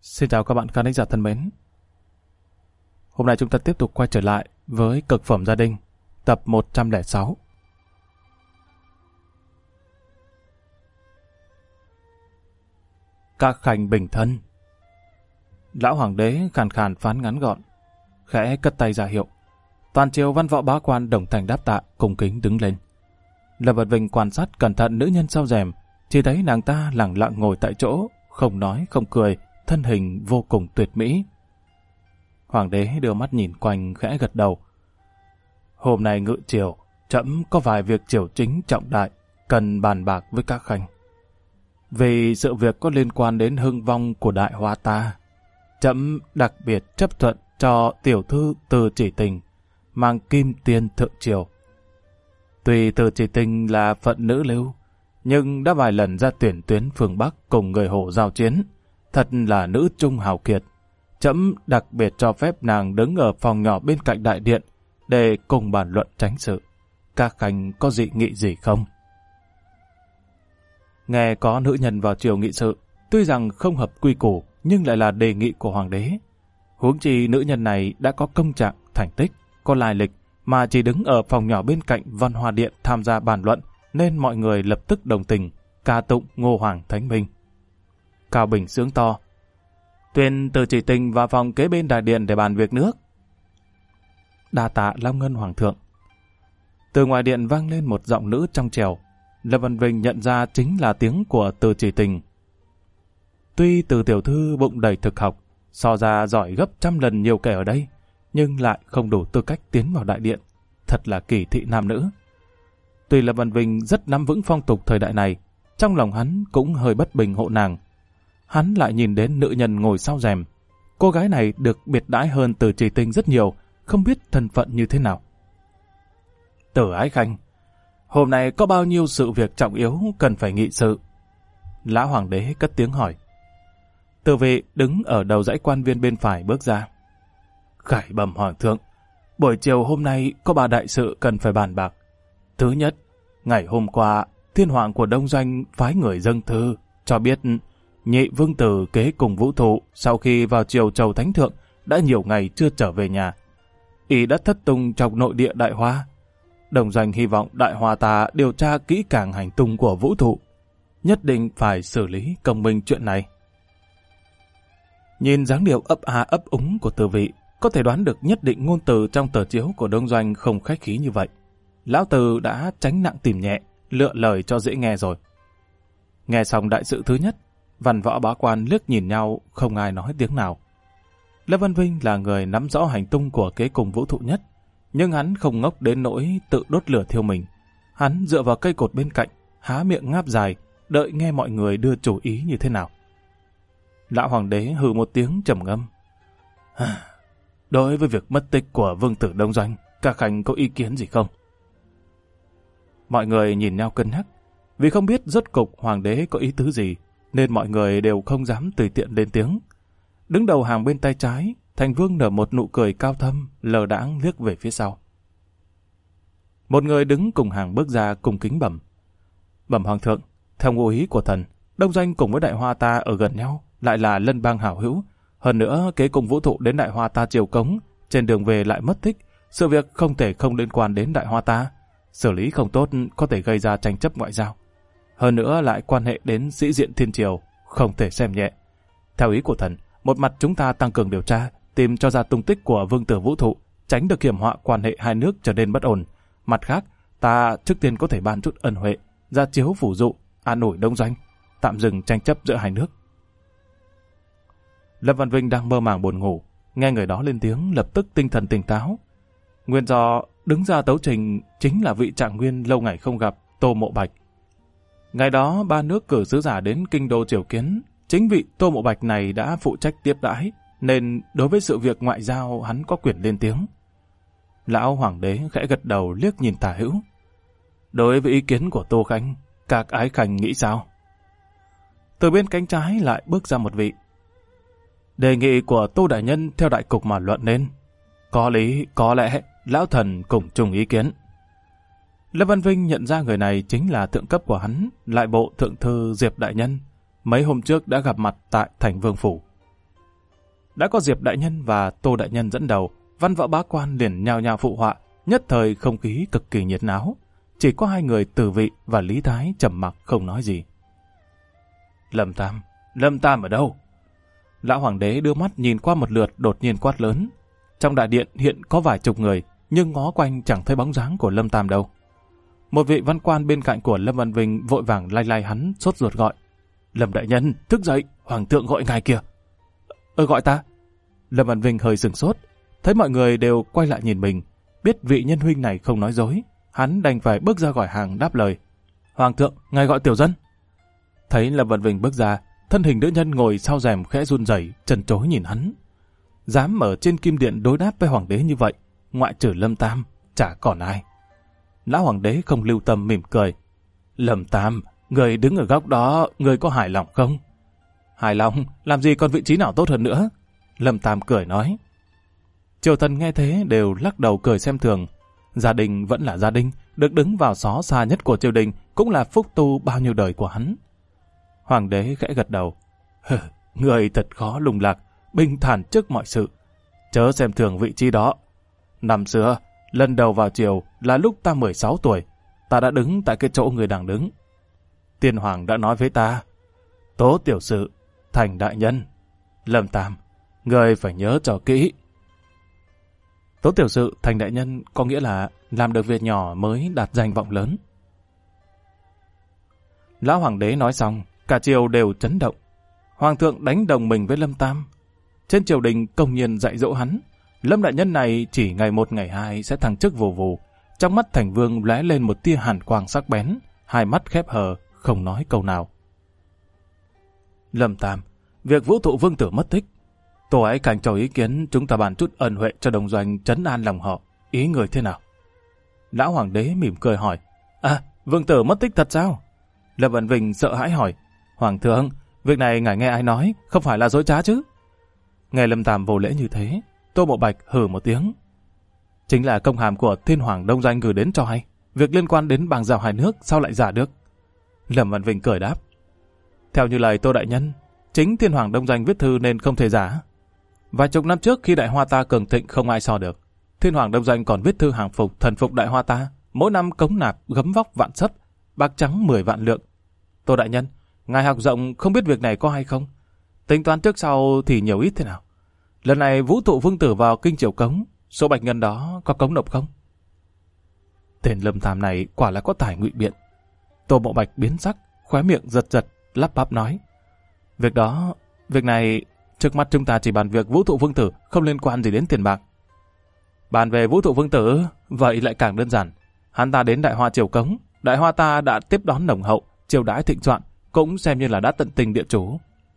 Xin chào các bạn khán thính giả thân mến. Hôm nay chúng ta tiếp tục quay trở lại với Cực phẩm gia đình, tập 106. Các khanh bình thân. Lão hoàng đế khàn khàn phán ngắn gọn, khẽ cất tay ra hiệu. Toàn triều văn võ bá quan đồng thanh đáp tạ, cung kính đứng lên. Lâm Vật Vinh quan sát cẩn thận nữ nhân sau rèm, chỉ thấy nàng ta lẳng lặng ngồi tại chỗ, không nói không cười, thân hình vô cùng tuyệt mỹ. Hoàng đế đưa mắt nhìn quanh khẽ gật đầu. Hôm nay ngự triều, trẫm có vài việc triều chính trọng đại, cần bàn bạc với các khanh. Vì sự việc có liên quan đến hưng vong của đại hoa ta, trẫm đặc biệt chấp thuận cho tiểu thư Từ Chỉ Tình mang kim tiên thượng triều. Tuy Từ Chỉ Tình là phận nữ lưu, nhưng đã vài lần ra tuyển tuyến phương Bắc cùng người Hồ giao chiến, thật là nữ trung hào kiệt. Trẫm đặc biệt cho phép nàng đứng ở phòng nhỏ bên cạnh đại điện để cùng bàn luận tránh sự. Các khanh có dị nghị gì không? Nghe có nữ nhân vào triều nghị sự, tuy rằng không hợp quy củ nhưng lại là đề nghị của hoàng đế. Huống chi nữ nhân này đã có công trạng, thành tích, có lai lịch mà chỉ đứng ở phòng nhỏ bên cạnh văn hoa điện tham gia bàn luận, nên mọi người lập tức đồng tình, ca tụng Ngô Hoàng Thánh Minh. Cao Bình sướng to, tuyên Từ Chỉ Tình vào phòng kế bên đại điện để bàn việc nước. Đa tạ Long Ngân Hoàng thượng. Từ ngoài điện vang lên một giọng nữ trong trẻo. Lâm Văn Vinh nhận ra chính là tiếng của Từ Chỉ Tình. Tuy Từ tiểu thư bụng đầy thực học, so ra giỏi gấp trăm lần nhiều kẻ ở đây, nhưng lại không đủ tư cách tiến vào đại điện. Thật là kỳ thị nam nữ. Tuy Lâm Văn Vinh rất nắm vững phong tục thời đại này, trong lòng hắn cũng hơi bất bình hộ nàng. Hắn lại nhìn đến nữ nhân ngồi sau rèm. Cô gái này được biệt đãi hơn Từ Chỉ Tình rất nhiều, không biết thân phận như thế nào. Từ Ái Khanh, hôm nay có bao nhiêu sự việc trọng yếu cần phải nghị sự? Lão hoàng đế cất tiếng hỏi. Từ Vị đứng ở đầu dãy quan viên bên phải bước ra. Khải bẩm hoàng thượng, buổi chiều hôm nay có 3 đại sự cần phải bàn bạc. Thứ nhất, ngày hôm qua, thiên hoàng của Đông Doanh phái người dâng thư, cho biết nhị vương tử kế cùng Vũ Thụ sau khi vào triều Chầu Thánh Thượng đã nhiều ngày chưa trở về nhà. Y đã thất tung trong nội địa Đại Hoa. Đông Doanh hy vọng Đại Hoa ta điều tra kỹ càng hành tung của Vũ Thụ, nhất định phải xử lý công minh chuyện này. Nhìn dáng điệu ấp a ấp úng của Từ Vị, có thể đoán được nhất định ngôn từ trong tờ chiếu của Đông Doanh không khách khí như vậy. Lão Từ đã tránh nặng tìm nhẹ, lựa lời cho dễ nghe rồi. Nghe xong đại sự thứ nhất, văn võ bá quan liếc nhìn nhau, không ai nói tiếng nào. Lâm Văn Vinh là người nắm rõ hành tung của kế cùng Vũ Thụ nhất, nhưng hắn không ngốc đến nỗi tự đốt lửa thiêu mình. Hắn dựa vào cây cột bên cạnh, há miệng ngáp dài, đợi nghe mọi người đưa chủ ý như thế nào. Lão hoàng đế hừ một tiếng trầm ngâm. Đối với việc mất tích của vương tử Đông Doanh, các khanh có ý kiến gì không? Mọi người nhìn nhau cân nhắc. Vì không biết rốt cục hoàng đế có ý tứ gì, nên mọi người đều không dám tùy tiện lên tiếng. Đứng đầu hàng bên tay trái, Thành Vương nở một nụ cười cao thâm, lờ đãng liếc về phía sau. Một người đứng cùng hàng bước ra cùng kính bẩm. Bẩm hoàng thượng, theo ngụ ý của thần, Đông Doanh cùng với Đại Hoa ta ở gần nhau, lại là lân bang hảo hữu. Hơn nữa, kế cùng Vũ Thụ đến Đại Hoa ta triều cống, trên đường về lại mất tích. Sự việc không thể không liên quan đến Đại Hoa ta. Xử lý không tốt có thể gây ra tranh chấp ngoại giao. Hơn nữa lại quan hệ đến sĩ diện thiên triều, không thể xem nhẹ. Theo ý của thần, một mặt chúng ta tăng cường điều tra, tìm cho ra tung tích của vương tử Vũ Thụ, tránh được hiểm họa quan hệ hai nước trở nên bất ổn. Mặt khác, ta trước tiên có thể ban chút ân huệ, ra chiếu phủ dụ, an ủi Đông Doanh, tạm dừng tranh chấp giữa hai nước. Lâm Văn Vinh đang mơ màng buồn ngủ, nghe người đó lên tiếng lập tức tinh thần tỉnh táo. Nguyên do đứng ra tấu trình chính là vị trạng nguyên lâu ngày không gặp, Tô Mộ Bạch. Ngày đó 3 nước cử sứ giả đến kinh đô triều kiến, chính vị Tô Mộ Bạch này đã phụ trách tiếp đãi, nên đối với sự việc ngoại giao hắn có quyền lên tiếng. Lão hoàng đế khẽ gật đầu liếc nhìn tả hữu. Đối với ý kiến của Tô Khanh, các ái khanh nghĩ sao? Từ bên cánh trái lại bước ra một vị. Đề nghị của Tô đại nhân theo đại cục mà luận nên. Có lý, có lẽ, lão thần cùng chung ý kiến. Lâm Văn Vinh nhận ra người này chính là thượng cấp của hắn, lại bộ thượng thư Diệp đại nhân. Mấy hôm trước đã gặp mặt tại Thành Vương Phủ. Đã có Diệp đại nhân và Tô đại nhân dẫn đầu, văn võ bá quan liền nhao nhao phụ họa, nhất thời không khí cực kỳ nhiệt náo. Chỉ có hai người Từ Vị và Lý Thái trầm mặc không nói gì. Lâm Tam ở đâu? Lão hoàng đế đưa mắt nhìn qua một lượt, đột nhiên quát lớn. Trong đại điện hiện có vài chục người, nhưng ngó quanh chẳng thấy bóng dáng của Lâm Tam đâu. Một vị văn quan bên cạnh của Lâm Văn Vinh vội vàng lay lay hắn, sốt ruột gọi. Lâm đại nhân, thức dậy, hoàng thượng gọi ngài kìa. Gọi ta? Lâm Văn Vinh hơi sửng sốt, thấy mọi người đều quay lại nhìn mình, biết vị nhân huynh này không nói dối, hắn đành phải bước ra khỏi hàng đáp lời. Hoàng thượng, ngài gọi tiểu dân. Thấy Lâm Văn Vinh bước ra, thân hình nữ nhân ngồi sau rèm khẽ run rẩy, trần trối nhìn hắn. Dám ở trên kim điện đối đáp với hoàng đế như vậy, ngoại trừ Lâm Tam, chả còn ai. Lão hoàng đế không lưu tâm mỉm cười. Lâm Tam, người đứng ở góc đó, người có hài lòng không? Hài lòng, làm gì còn vị trí nào tốt hơn nữa? Lâm Tam cười nói. Triều thần nghe thế đều lắc đầu cười xem thường. Gia đình vẫn là gia đình, được đứng vào xó xa nhất của triều đình cũng là phúc tu bao nhiêu đời của hắn. Hoàng đế khẽ gật đầu. Người thật khó lung lạc, bình thản trước mọi sự. Chớ xem thường vị trí đó. Năm xưa, lần đầu vào triều là lúc ta 16 tuổi, ta đã đứng tại cái chỗ người đang đứng. Tiên hoàng đã nói với ta, Tố tiểu sự, thành đại nhân. Lâm Tam, người phải nhớ cho kỹ. Tố tiểu sự, thành đại nhân có nghĩa là làm được việc nhỏ mới đạt danh vọng lớn. Lão hoàng đế nói xong, cả triều đều chấn động. Hoàng thượng đánh đồng mình với Lâm Tam. Trên triều đình công nhiên dạy dỗ hắn. Lâm đại nhân này chỉ ngày một ngày hai sẽ thăng chức vù vù. Trong mắt thành vương lóe lên một tia hàn quang sắc bén, hai mắt khép hờ, không nói câu nào. Lâm Tam, việc vũ thụ vương tử mất tích. Tổ ấy cảnh cho ý kiến chúng ta bàn chút ân huệ cho đồng doanh trấn an lòng họ. Ý người thế nào? Lão hoàng đế mỉm cười hỏi. Vương tử mất tích thật sao? Lâm Văn Vinh sợ hãi hỏi. Hoàng thượng, việc này ngài nghe ai nói, không phải là dối trá chứ? Nghe Lâm Tam vô lễ như thế, Tô Mộ Bạch hừ một tiếng. Chính là công hàm của Thiên Hoàng Đông Doanh gửi đến cho hay. Việc liên quan đến bang giao hai nước sao lại giả được? Lâm Văn Vinh cười đáp. Theo như lời Tô đại nhân, chính Thiên Hoàng Đông Doanh viết thư nên không thể giả. Vài chục năm trước khi Đại Hoa ta cường thịnh không ai so được, Thiên Hoàng Đông Doanh còn viết thư hàng phục thần phục Đại Hoa ta, mỗi năm cống nạp gấm vóc vạn sấp, bạc trắng 10 vạn lượng. Tô đại nhân, ngài học rộng không biết việc này có hay không? Tính toán trước sau thì nhiều ít thế nào? Lần này vũ thụ vương tử vào kinh triều cống, số bạch ngân đó có cống nộp không? Tên Lâm Tam này quả là có tài ngụy biện. Tô Mộ Bạch biến sắc, khóe miệng giật giật, lắp bắp nói. Việc này, trước mắt chúng ta chỉ bàn việc vũ thụ vương tử, không liên quan gì đến tiền bạc. Bàn về vũ thụ vương tử, vậy lại càng đơn giản. Hắn ta đến Đại Hoa triều cống, Đại Hoa ta đã tiếp đón nồng hậu, triều đãi thịnh soạn, cũng xem như là đã tận tình địa chủ.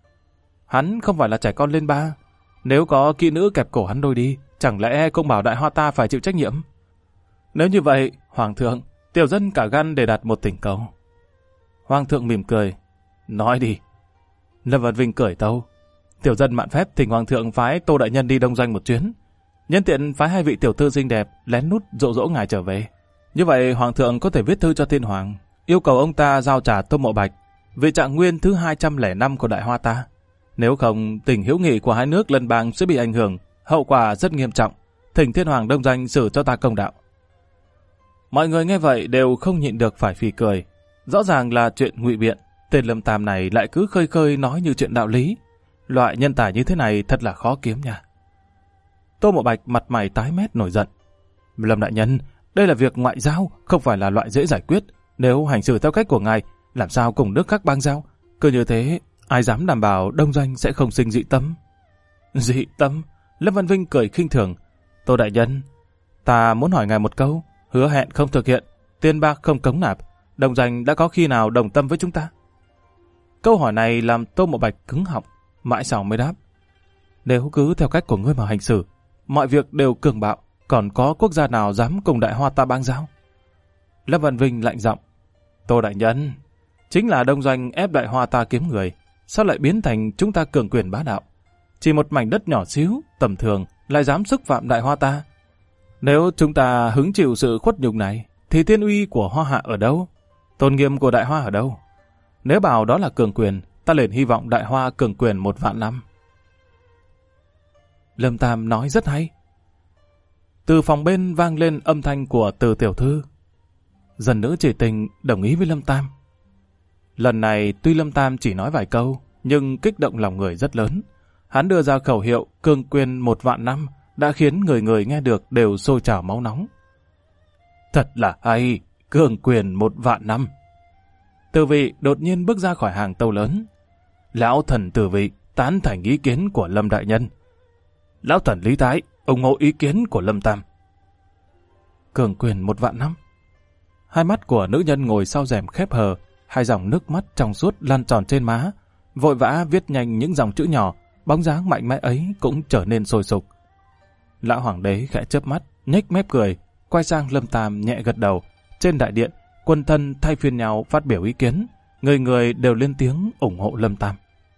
Hắn không phải là trẻ con lên ba. Nếu có kỹ nữ kẹp cổ hắn đôi đi, chẳng lẽ công bảo Đại Hoa ta phải chịu trách nhiệm? Nếu như vậy, Hoàng thượng, tiểu dân cả gan để đặt một thỉnh cầu. Hoàng thượng mỉm cười. Nói đi. Lâm Văn Vinh cười tâu. Tiểu dân mạn phép thỉnh Hoàng thượng phái Tô đại nhân đi Đông Doanh một chuyến. Nhân tiện phái hai vị tiểu thư xinh đẹp lén nút dỗ dỗ ngài trở về. Như vậy Hoàng thượng có thể viết thư cho Thiên Hoàng, yêu cầu ông ta giao trả Tô Mộ Bạch, vị trạng nguyên thứ 205 của Đại Hoa ta. Nếu không, tình hữu nghị của hai nước lân bang sẽ bị ảnh hưởng, hậu quả rất nghiêm trọng. Thỉnh Thiên Hoàng Đông Doanh xử cho ta công đạo. Mọi người nghe vậy đều không nhịn được phải phì cười. Rõ ràng là chuyện ngụy biện, tên Lâm Tam này lại cứ khơi khơi nói như chuyện đạo lý. Loại nhân tài như thế này thật là khó kiếm nha. Tô Mộ Bạch mặt mày tái mét nổi giận. Lâm đại nhân, đây là việc ngoại giao, không phải là loại dễ giải quyết. Nếu hành xử theo cách của ngài, làm sao cùng nước khác bang giao? Cứ như thế, ai dám đảm bảo Đông Doanh sẽ không sinh dị tâm? Dị tâm? Lâm Văn Vinh cười khinh thường. Tô đại nhân, ta muốn hỏi ngài một câu, hứa hẹn không thực hiện, tiền bạc không cống nạp, Đông Doanh đã có khi nào đồng tâm với chúng ta? Câu hỏi này làm Tô Mộ Bạch cứng họng, mãi sau mới đáp. Nếu cứ theo cách của ngươi mà hành xử, mọi việc đều cường bạo, còn có quốc gia nào dám cùng Đại Hoa ta bang giao? Lâm Văn Vinh lạnh giọng. Tô đại nhân, chính là Đông Doanh ép Đại Hoa ta kiếm người, sao lại biến thành chúng ta cường quyền bá đạo? Chỉ một mảnh đất nhỏ xíu, tầm thường, lại dám xúc phạm Đại Hoa ta. Nếu chúng ta hứng chịu sự khuất nhục này, thì thiên uy của Hoa hạ ở đâu? Tôn nghiêm của Đại Hoa ở đâu? Nếu bảo đó là cường quyền, ta liền hy vọng Đại Hoa cường quyền 1 vạn năm. Lâm Tam nói rất hay. Từ phòng bên vang lên âm thanh của Từ tiểu thư. Dần nữ chỉ tình đồng ý với Lâm Tam. Lần này tuy Lâm Tam chỉ nói vài câu, nhưng kích động lòng người rất lớn. Hắn đưa ra khẩu hiệu cương quyền 1.000 năm đã khiến người người nghe được đều sôi trào máu nóng. Thật là hay, cương quyền 1.000 năm. Từ vị đột nhiên bước ra khỏi hàng tâu lớn. Lão thần Từ vị tán thành ý kiến của Lâm đại nhân. Lão thần Lý Thái ủng hộ ý kiến của Lâm Tam. Cương quyền 1.000 năm. Hai mắt của nữ nhân ngồi sau rèm khép hờ, hai dòng nước mắt trong suốt lan tròn trên má, vội vã viết nhanh những dòng chữ nhỏ, bóng dáng mạnh mẽ ấy cũng trở nên sôi sục. Lão hoàng đế khẽ chớp mắt, nhếch mép cười, quay sang Lâm Tam nhẹ gật đầu. Trên đại điện, quân thân thay phiên nhau phát biểu ý kiến, người người đều lên tiếng ủng hộ Lâm Tam.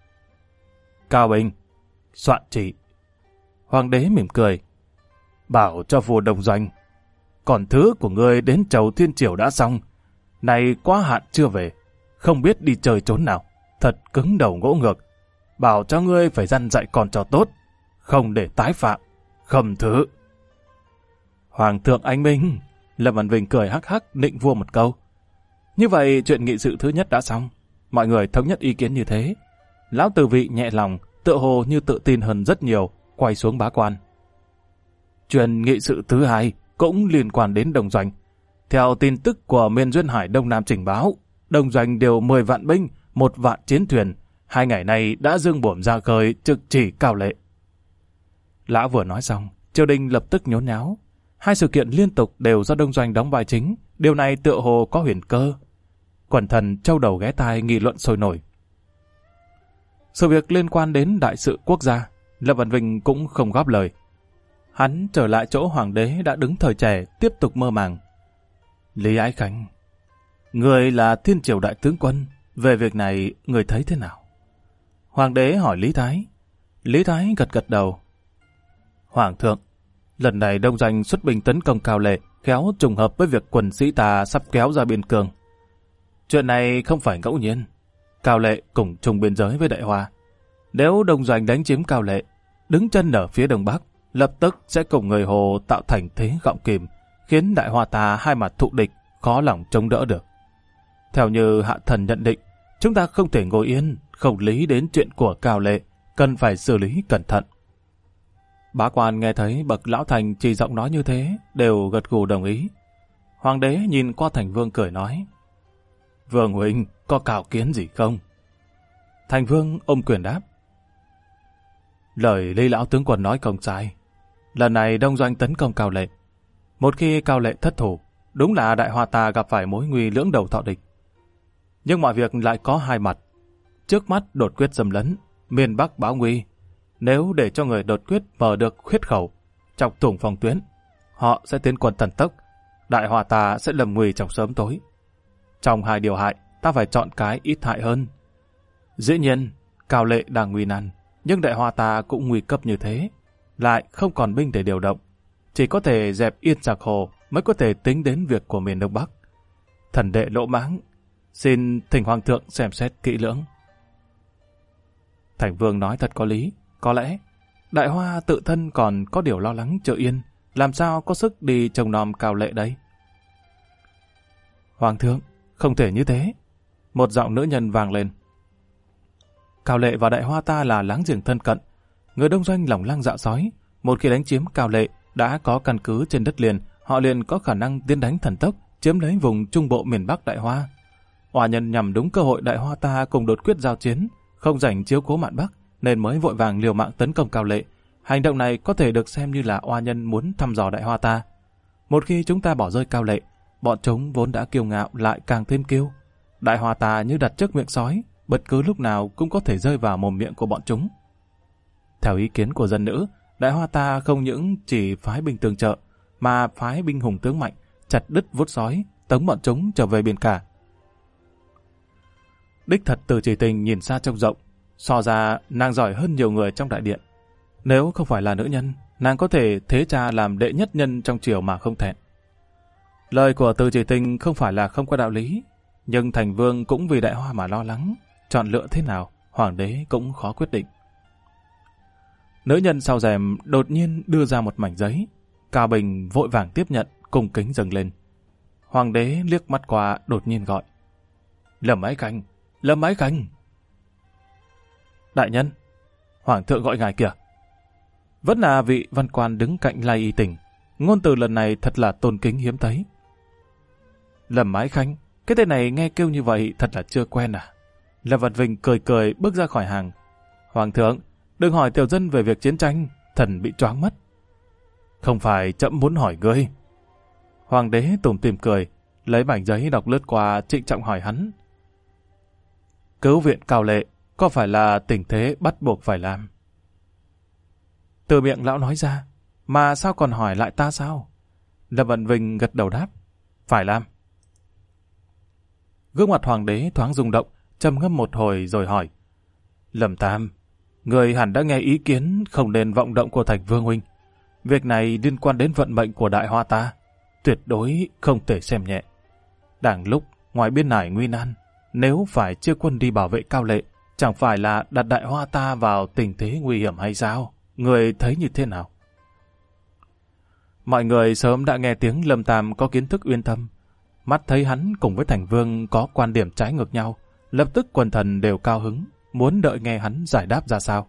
Cao Bình, soạn chỉ. Hoàng đế mỉm cười, bảo cho vua Đồng Doanh, còn thứ của ngươi đến chầu thiên triều đã xong, này quá hạn chưa về, không biết đi chơi trốn nào, thật cứng đầu ngỗ ngược. Bảo cho ngươi phải dăn dạy con cho tốt, không để tái phạm, khâm thứ. Hoàng thượng anh minh. Lâm Văn Vinh cười hắc hắc nịnh vua một câu. Như vậy chuyện nghị sự thứ nhất đã xong, mọi người thống nhất ý kiến như thế. Lão Từ vị nhẹ lòng, tựa hồ như tự tin hơn rất nhiều, quay xuống bá quan. Chuyện nghị sự thứ hai cũng liên quan đến Đồng Doanh. Theo tin tức của miền Duyên Hải Đông Nam trình báo, Đồng Doanh điều 10 vạn binh, 1 vạn chiến thuyền, 2 ngày nay đã dương buồm ra khơi trực chỉ Cao Lệ. Lão vừa nói xong, triều đình lập tức nhốn nháo. Hai sự kiện liên tục đều do Đông Doanh đóng vai chính, điều này tựa hồ có huyền cơ. Quần thần châu đầu ghé tai nghị luận sôi nổi. Sự việc liên quan đến đại sự quốc gia, Lâm Văn Vinh cũng không góp lời. Hắn trở lại chỗ hoàng đế đã đứng thời trẻ, tiếp tục mơ màng. Lý Ái Khánh, người là thiên triều đại tướng quân, về việc này người thấy thế nào? Hoàng đế hỏi Lý Thái. Lý Thái gật gật đầu. Hoàng thượng, lần này Đông Doanh xuất binh tấn công Cao Lệ, khéo trùng hợp với việc quân sĩ ta sắp kéo ra biên cương. Chuyện này không phải ngẫu nhiên. Cao Lệ cùng chung biên giới với Đại Hoa. Nếu Đông Doanh đánh chiếm Cao Lệ, đứng chân ở phía đông bắc, lập tức sẽ cùng người Hồ tạo thành thế gọng kìm, khiến Đại Hoa ta hai mặt thụ địch, khó lòng chống đỡ được. Theo như hạ thần nhận định, chúng ta không thể ngồi yên, không lý đến chuyện của Cao Lệ, cần phải xử lý cẩn thận. Bá quan nghe thấy bậc lão thành chỉ giọng nói như thế, đều gật gù đồng ý. Hoàng đế nhìn qua Thành Vương cười nói, Vương huynh có cào kiến gì không? Thành Vương ôm quyền đáp, lời Lý lão tướng quân nói không sai. Lần này Đông Doanh tấn công Cao Lệ. Một khi Cao Lệ thất thủ, đúng là Đại Hoa ta gặp phải mối nguy lưỡng đầu thọ địch. Nhưng mọi việc lại có hai mặt. Trước mắt đột quyết xâm lấn, miền Bắc báo nguy. Nếu để cho người đột quyết mở được khuyết khẩu, chọc thủng phòng tuyến, họ sẽ tiến quân thần tốc. Đại Hoa ta sẽ lầm nguy trong sớm tối. Trong hai điều hại, ta phải chọn cái ít hại hơn. Dĩ nhiên, Cao Lệ đang nguy nan, nhưng Đại Hoa ta cũng nguy cấp như thế, lại không còn binh để điều động. Chỉ có thể dẹp Yên Giặc Hồ mới có thể tính đến việc của miền Đông Bắc. Thần đệ lỗ mãng, xin thỉnh Hoàng thượng xem xét kỹ lưỡng. Thành Vương nói thật có lý. Có lẽ Đại Hoa tự thân còn có điều lo lắng chưa yên, làm sao có sức đi trông nom Cao Lệ đây? Hoàng thượng, không thể như thế. Một giọng nữ nhân vang lên. Cao Lệ và Đại Hoa ta là láng giềng thân cận. Người Đông Doanh lòng lang dạ sói. Một khi đánh chiếm Cao Lệ, đã có căn cứ trên đất liền, họ liền có khả năng tiến đánh thần tốc, chiếm lấy vùng trung bộ miền Bắc Đại Hoa. Oa nhân nhằm đúng cơ hội Đại Hoa ta cùng đột quyết giao chiến, không rảnh chiếu cố mạn Bắc, nên mới vội vàng liều mạng tấn công Cao Lệ. Hành động này có thể được xem như là oa nhân muốn thăm dò Đại Hoa ta. Một khi chúng ta bỏ rơi Cao Lệ, bọn chúng vốn đã kiêu ngạo lại càng thêm kiêu. Đại Hoa ta như đặt trước miệng sói, bất cứ lúc nào cũng có thể rơi vào mồm miệng của bọn chúng. Theo ý kiến của dân nữ, Đại Hoa ta không những chỉ phái binh tương trợ, mà phái binh hùng tướng mạnh, chặt đứt vuốt sói, tống bọn chúng trở về biển cả. Đích thật Từ Chỉ Tình nhìn xa trông rộng, so ra nàng giỏi hơn nhiều người trong đại điện. Nếu không phải là nữ nhân, nàng có thể thế cha làm đệ nhất nhân trong triều mà không thẹn. Lời của Từ Chỉ Tình không phải là không có đạo lý, nhưng Thành Vương cũng vì Đại Hoa mà lo lắng, chọn lựa thế nào, hoàng đế cũng khó quyết định. Nữ nhân sau rèm đột nhiên đưa ra một mảnh giấy. Cao Bình vội vàng tiếp nhận, cung kính dâng lên. Hoàng đế liếc mắt qua đột nhiên gọi. Lâm Ái Khanh, Lâm Ái Khanh. Đại nhân, Hoàng thượng gọi ngài kìa. Vẫn là vị văn quan đứng cạnh Lai Y Tình. Ngôn từ lần này thật là tôn kính hiếm thấy. Lâm Ái Khanh, cái tên này nghe kêu như vậy thật là chưa quen à? Lâm Văn Vinh cười cười bước ra khỏi hàng. Hoàng thượng, đừng hỏi tiểu dân về việc chiến tranh, thần bị choáng mất. Không phải trẫm muốn hỏi ngươi. Hoàng đế tủm tỉm cười, lấy mảnh giấy đọc lướt qua, trịnh trọng hỏi hắn. Cứu viện Cao Lệ, có phải là tình thế bắt buộc phải làm? Từ miệng lão nói ra, mà sao còn hỏi lại ta sao? Lâm Văn Vinh gật đầu đáp, phải làm. Gương mặt hoàng đế thoáng rung động, trầm ngâm một hồi rồi hỏi. Lâm Tam, người hẳn đã nghe ý kiến không nên vọng động của Thành Vương huynh. Việc này liên quan đến vận mệnh của Đại Hoa ta, tuyệt đối không thể xem nhẹ. Đang lúc ngoài biên nải nguy nan, nếu phải chia quân đi bảo vệ Cao Lệ, chẳng phải là đặt Đại Hoa ta vào tình thế nguy hiểm hay sao? Người thấy như thế nào? Mọi người sớm đã nghe tiếng Lâm Tam có kiến thức uyên thâm. Mắt thấy hắn cùng với Thành Vương có quan điểm trái ngược nhau, lập tức quần thần đều cao hứng, muốn đợi nghe hắn giải đáp ra sao.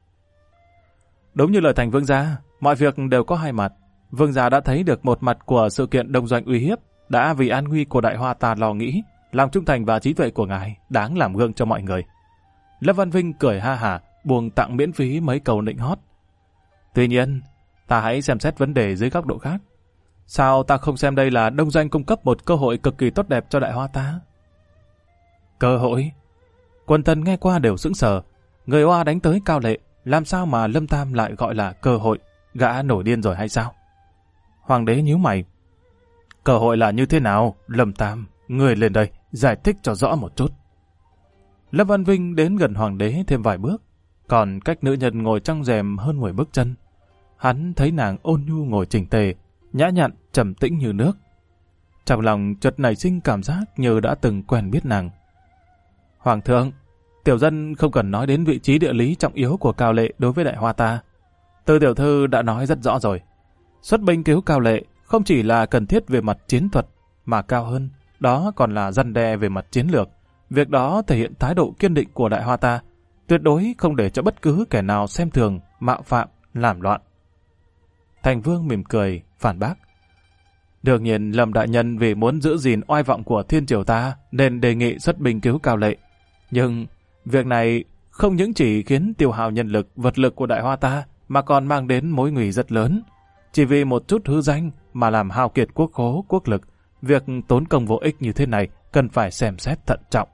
Đúng như lời Thành Vương gia, mọi việc đều có hai mặt. Vương gia đã thấy được một mặt của sự kiện đông doanh uy hiếp, đã vì an nguy của Đại Hoa ta lo nghĩ, lòng trung thành và trí tuệ của ngài đáng làm gương cho mọi người. Lâm Văn Vinh cười ha hả, buông tặng miễn phí mấy câu nịnh hót. Tuy nhiên, ta hãy xem xét vấn đề dưới góc độ khác. Sao ta không xem đây là đông doanh cung cấp một cơ hội cực kỳ tốt đẹp cho Đại Hoa ta? Cơ hội? Quần thần nghe qua đều sững sờ. Người Hoa đánh tới Cao Lệ, làm sao mà Lâm Tam lại gọi là cơ hội? Gã nổi điên rồi hay sao? Hoàng đế nhíu mày. Cơ hội là như thế nào? Lâm Tam, người lên đây, giải thích cho rõ một chút. Lâm Văn Vinh đến gần hoàng đế thêm vài bước, còn cách nữ nhân ngồi trong rèm hơn 10 bước chân. Hắn thấy nàng ôn nhu ngồi chỉnh tề, nhã nhặn, trầm tĩnh như nước. Trong lòng chợt nảy sinh cảm giác như đã từng quen biết nàng. Hoàng thượng, tiểu dân không cần nói đến vị trí địa lý trọng yếu của Cao Lệ đối với Đại Hoa ta. Từ tiểu thư đã nói rất rõ rồi. Xuất binh cứu Cao Lệ không chỉ là cần thiết về mặt chiến thuật, mà cao hơn, đó còn là răn đe về mặt chiến lược. Việc đó thể hiện thái độ kiên định của Đại Hoa ta, tuyệt đối không để cho bất cứ kẻ nào xem thường, mạo phạm, làm loạn. Thành Vương mỉm cười, phản bác. Đương nhiên Lâm đại nhân vì muốn giữ gìn oai vọng của thiên triều ta nên đề nghị xuất binh cứu Cao Lệ. Nhưng việc này không những chỉ khiến tiêu hao nhân lực, vật lực của Đại Hoa ta mà còn mang đến mối nguy rất lớn. Chỉ vì một chút hư danh mà làm hao kiệt quốc khố, quốc lực, việc tốn công vô ích như thế này cần phải xem xét thận trọng.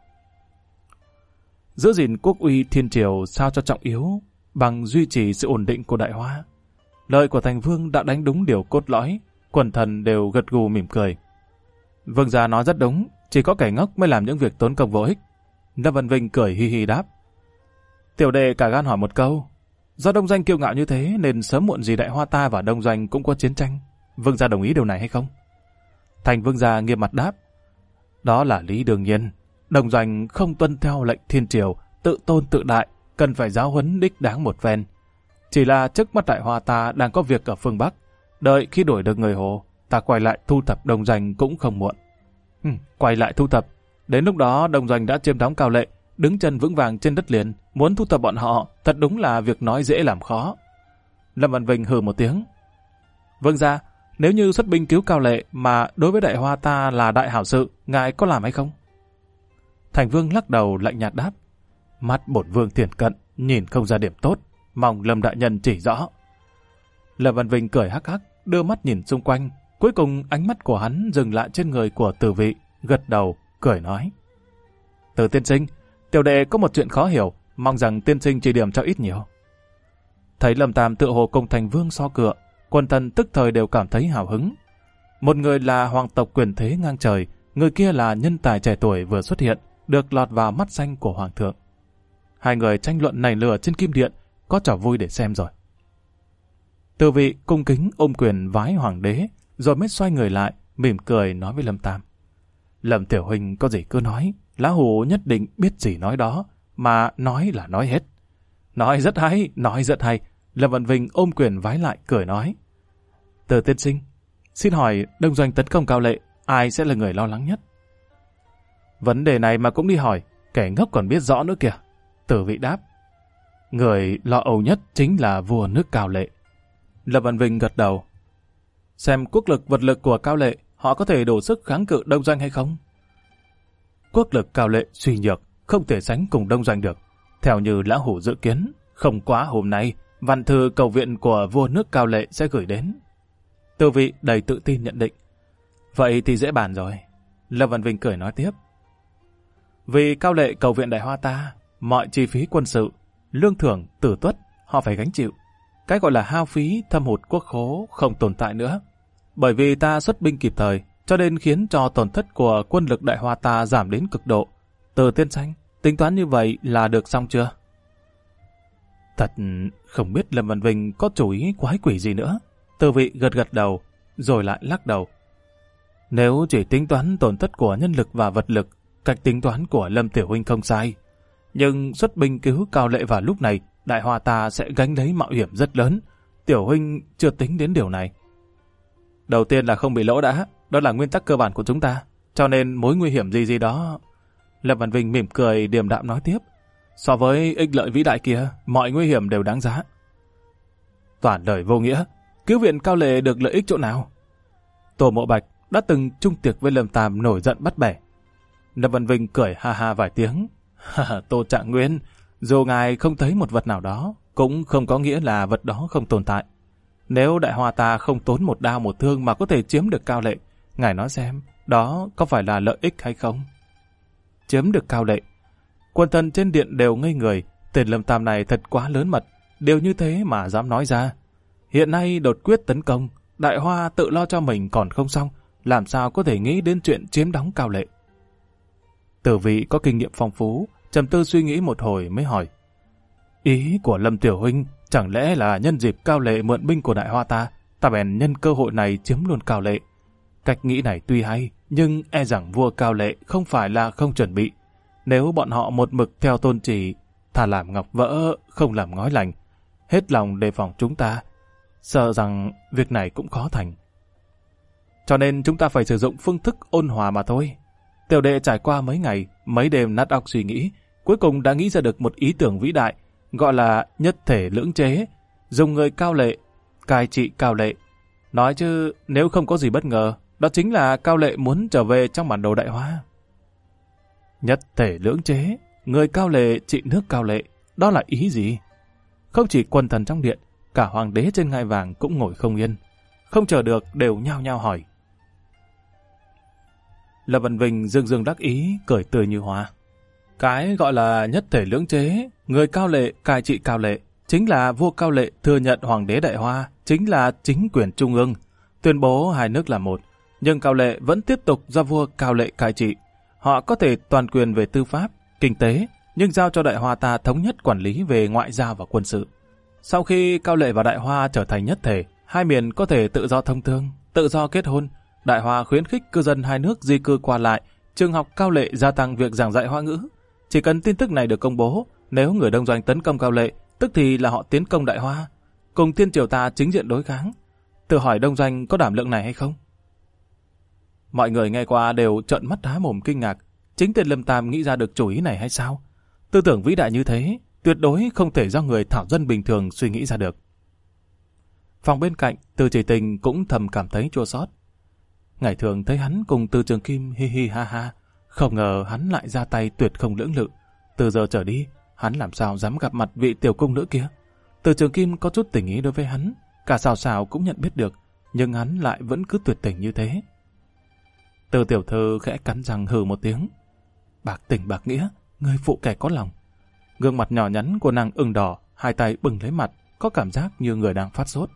Giữ gìn quốc uy thiên triều sao cho trọng yếu bằng duy trì sự ổn định của Đại Hoa. Lời của Thành Vương đã đánh đúng điều cốt lõi, quần thần đều gật gù mỉm cười. Vương gia nói rất đúng, chỉ có kẻ ngốc mới làm những việc tốn công vô ích. Lâm Văn Vinh cười hi hi đáp. Tiểu đệ cả gan hỏi một câu, do đông doanh kiêu ngạo như thế nên sớm muộn gì Đại Hoa ta và đông doanh cũng có chiến tranh. Vương gia đồng ý điều này hay không? Thành Vương gia nghiêm mặt đáp. Đó là lý đương nhiên. Đông doanh không tuân theo lệnh thiên triều, tự tôn tự đại, cần phải giáo huấn đích đáng một phen. Chỉ là trước mắt Đại Hoa ta đang có việc ở phương Bắc, đợi khi đuổi được người Hồ, ta quay lại thu thập đông doanh cũng không muộn. Quay lại thu thập, đến lúc đó đông doanh đã chiếm đóng Cao Lệ, đứng chân vững vàng trên đất liền, muốn thu thập bọn họ thật đúng là việc nói dễ làm khó. Lâm Văn Vinh hừ một tiếng. Vương gia, nếu như xuất binh cứu Cao Lệ mà đối với Đại Hoa ta là đại hảo sự, ngài có làm hay không? Thành Vương lắc đầu lạnh nhạt đáp. Mắt bổn vương thiển cận, nhìn không ra điểm tốt, mong Lâm đại nhân chỉ rõ. Lâm Văn Vinh cười hắc hắc, đưa mắt nhìn xung quanh, cuối cùng ánh mắt của hắn dừng lại trên người của Từ Vị, gật đầu, cười nói. Từ tiên sinh, tiểu đệ có một chuyện khó hiểu, mong rằng tiên sinh chỉ điểm cho ít nhiều. Thấy Lâm Tam tựa hồ cùng Thành Vương so cựa, quần thần tức thời đều cảm thấy hào hứng. Một người là hoàng tộc quyền thế ngang trời, người kia là nhân tài trẻ tuổi vừa xuất hiện, được lọt vào mắt xanh của hoàng thượng. Hai người tranh luận nảy lửa trên kim điện, có trò vui để xem rồi. Từ Vị cung kính ôm quyền vái hoàng đế, rồi mới xoay người lại, mỉm cười nói với Lâm Tam. Lâm tiểu huynh có gì cứ nói, lão hủ nhất định biết gì nói đó, mà nói là nói hết. Nói rất hay, Lâm Văn Vinh ôm quyền vái lại cười nói: Từ tiên sinh, xin hỏi đông doanh tấn công Cao Lệ, ai sẽ là người lo lắng nhất? Vấn đề này mà cũng đi hỏi, kẻ ngốc còn biết rõ nữa kìa. Tử Vị đáp: Người lo âu nhất chính là vua nước Cao Lệ. Lâm Văn Vinh gật đầu. Xem quốc lực vật lực của Cao Lệ, họ có thể đủ sức kháng cự đông doanh hay không? Quốc lực Cao Lệ suy nhược, không thể sánh cùng đông doanh được. Theo như lão hủ dự kiến, không quá hôm nay, văn thư cầu viện của vua nước Cao Lệ sẽ gửi đến. Từ Vị đầy tự tin nhận định. Vậy thì dễ bàn rồi. Lâm Văn Vinh cười nói tiếp. Vì Cao Lệ cầu viện Đại Hoa ta, mọi chi phí quân sự, lương thưởng, tử tuất, họ phải gánh chịu. Cái gọi là hao phí, thâm hụt quốc khố không tồn tại nữa. Bởi vì ta xuất binh kịp thời, cho nên khiến cho tổn thất của quân lực Đại Hoa ta giảm đến cực độ. Từ tiên sinh, tính toán như vậy là được xong chưa? Thật không biết Lâm Văn Vinh có chủ ý quái quỷ gì nữa. Từ Vị gật gật đầu, rồi lại lắc đầu. Nếu chỉ tính toán tổn thất của nhân lực và vật lực, cách tính toán của Lâm Tiểu Huynh không sai. Nhưng xuất binh cứu Cao Lệ vào lúc này, Đại Hoa ta sẽ gánh lấy mạo hiểm rất lớn. Tiểu Huynh chưa tính đến điều này. Đầu tiên là không bị lỗ đã, đó là nguyên tắc cơ bản của chúng ta. Cho nên mối nguy hiểm gì đó... Lâm Văn Vinh mỉm cười điềm đạm nói tiếp. So với ích lợi vĩ đại kia, mọi nguy hiểm đều đáng giá. Toàn lời vô nghĩa, cứu viện Cao Lệ được lợi ích chỗ nào? Tô Mộ Bạch đã từng chung tiệc với Lâm Tam nổi giận bắt bẻ. Lâm Văn Vinh cười ha ha vài tiếng. Tô Trạng Nguyên, dù ngài không thấy một vật nào đó, cũng không có nghĩa là vật đó không tồn tại. Nếu Đại Hoa ta không tốn một đao một thương mà có thể chiếm được Cao Lệ, ngài nói xem, đó có phải là lợi ích hay không? Chiếm được Cao Lệ. Quân thần trên điện đều ngây người, tên Lâm Tam này thật quá lớn mật, đều như thế mà dám nói ra. Hiện nay đột quyết tấn công, Đại Hoa tự lo cho mình còn không xong, làm sao có thể nghĩ đến chuyện chiếm đóng Cao Lệ. Tử Vị có kinh nghiệm phong phú, trầm tư suy nghĩ một hồi mới hỏi. Ý của Lâm Tiểu Huynh chẳng lẽ là nhân dịp Cao Lệ mượn binh của Đại Hoa ta bèn nhân cơ hội này chiếm luôn Cao Lệ. Cách nghĩ này tuy hay, nhưng e rằng vua Cao Lệ không phải là không chuẩn bị. Nếu bọn họ một mực theo tôn chỉ, thà làm ngọc vỡ, không làm ngói lành, hết lòng đề phòng chúng ta, sợ rằng việc này cũng khó thành. Cho nên chúng ta phải sử dụng phương thức ôn hòa mà thôi. Tiểu đệ trải qua mấy ngày, mấy đêm nát óc suy nghĩ, cuối cùng đã nghĩ ra được một ý tưởng vĩ đại, gọi là nhất thể lưỡng chế, dùng người Cao Lệ, cai trị Cao Lệ. Nói chứ nếu không có gì bất ngờ, đó chính là Cao Lệ muốn trở về trong bản đồ Đại Hoa. Nhất thể lưỡng chế, người Cao Lệ trị nước Cao Lệ, đó là ý gì? Không chỉ quần thần trong điện, cả hoàng đế trên ngai vàng cũng ngồi không yên, không chờ được đều nhao nhao hỏi. Lâm Văn Vinh dương dương đắc ý, cười tươi như hoa. Cái gọi là nhất thể lưỡng chế, người Cao Lệ cai trị Cao Lệ, chính là vua Cao Lệ thừa nhận hoàng đế Đại Hoa, chính là chính quyền trung ương, tuyên bố hai nước là một, nhưng Cao Lệ vẫn tiếp tục do vua Cao Lệ cai trị. Họ có thể toàn quyền về tư pháp, kinh tế, nhưng giao cho Đại Hoa ta thống nhất quản lý về ngoại giao và quân sự. Sau khi Cao Lệ và Đại Hoa trở thành nhất thể, hai miền có thể tự do thông thương, tự do kết hôn. Đại Hoa khuyến khích cư dân hai nước di cư qua lại, trường học Cao Lệ gia tăng việc giảng dạy Hoa ngữ. Chỉ cần tin tức này được công bố, nếu người đông doanh tấn công Cao Lệ, tức thì là họ tiến công Đại Hoa, cùng thiên triều ta chính diện đối kháng. Tự hỏi đông doanh có đảm lượng này hay không? Mọi người nghe qua đều trợn mắt há mồm kinh ngạc. Chính tên Lâm Tam nghĩ ra được chủ ý này hay sao? Tư tưởng vĩ đại như thế, tuyệt đối không thể do người thảo dân bình thường suy nghĩ ra được. Phòng bên cạnh, Từ Chỉ Tình cũng thầm cảm thấy chua xót. Ngày thường thấy hắn cùng Từ Trường Kim hi hi ha ha, không ngờ hắn lại ra tay tuyệt không lưỡng lự. Từ giờ trở đi, hắn làm sao dám gặp mặt vị tiểu cung nữ kia? Từ Trường Kim có chút tình ý đối với hắn, cả Sào Sào cũng nhận biết được, nhưng hắn lại vẫn cứ tuyệt tình như thế. Từ tiểu thư khẽ cắn răng hừ một tiếng. Bạc tình bạc nghĩa, người phụ kẻ có lòng. Gương mặt nhỏ nhắn của nàng ửng đỏ, hai tay bưng lấy mặt, có cảm giác như người đang phát sốt.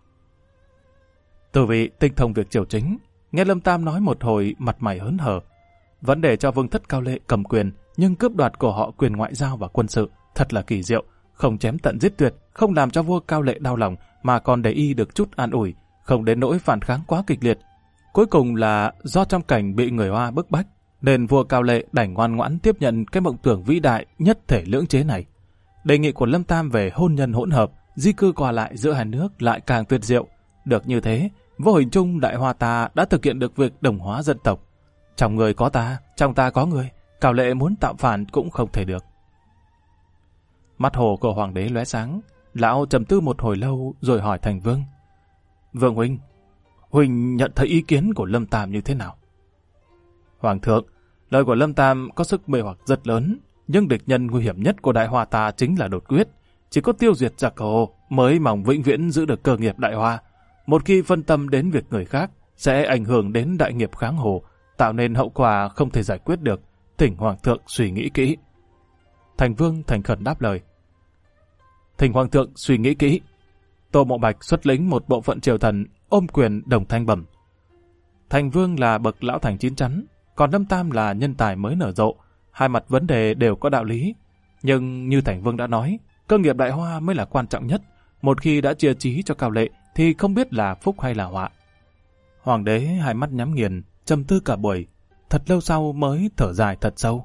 Từ Vị tinh thông việc triều chính, nghe Lâm Tam nói một hồi mặt mày hớn hở. Vẫn để cho Vương thất Cao Lệ cầm quyền, nhưng cướp đoạt của họ quyền ngoại giao và quân sự, thật là kỳ diệu, không chém tận giết tuyệt, không làm cho vua Cao Lệ đau lòng, mà còn để y được chút an ủi, không đến nỗi phản kháng quá kịch liệt. Cuối cùng là do trong cảnh bị người Hoa bức bách, nên vua Cao Lệ đành ngoan ngoãn tiếp nhận cái mộng tưởng vĩ đại nhất thể lưỡng chế này. Đề nghị của Lâm Tam về hôn nhân hỗn hợp di cư qua lại giữa hai nước lại càng tuyệt diệu. Được như thế, vô hình chung Đại Hoa ta đã thực hiện được việc đồng hóa dân tộc. Trong người có ta, trong ta có người, Cao Lệ muốn tạo phản cũng không thể được. Mắt hồ của hoàng đế lóe sáng, lão trầm tư một hồi lâu rồi hỏi Thành Vương. Vương huynh, huynh nhận thấy ý kiến của Lâm Tam như thế nào? Hoàng thượng, lời của Lâm Tam có sức mê hoặc rất lớn, nhưng địch nhân nguy hiểm nhất của Đại Hoa ta chính là đột quyết. Chỉ có tiêu diệt giặc hồ mới mong vĩnh viễn giữ được cơ nghiệp Đại Hoa. Một khi phân tâm đến việc người khác, sẽ ảnh hưởng đến đại nghiệp kháng hồ, tạo nên hậu quả không thể giải quyết được. Thỉnh Hoàng thượng suy nghĩ kỹ. Thành Vương thành khẩn đáp lời. Thỉnh Hoàng thượng suy nghĩ kỹ. Tô Mộ Bạch xuất lĩnh một bộ phận triều thần ôm quyền đồng thanh bẩm. Thành Vương là bậc lão thành chín chắn, còn Lâm Tam là nhân tài mới nở rộ. Hai mặt vấn đề đều có đạo lý. Nhưng như Thành Vương đã nói, cơ nghiệp Đại Hoa mới là quan trọng nhất. Một khi đã chia chí cho Cao Lệ thì không biết là phúc hay là họa. Hoàng đế hai mắt nhắm nghiền, trầm tư cả buổi. Thật lâu sau mới thở dài thật sâu.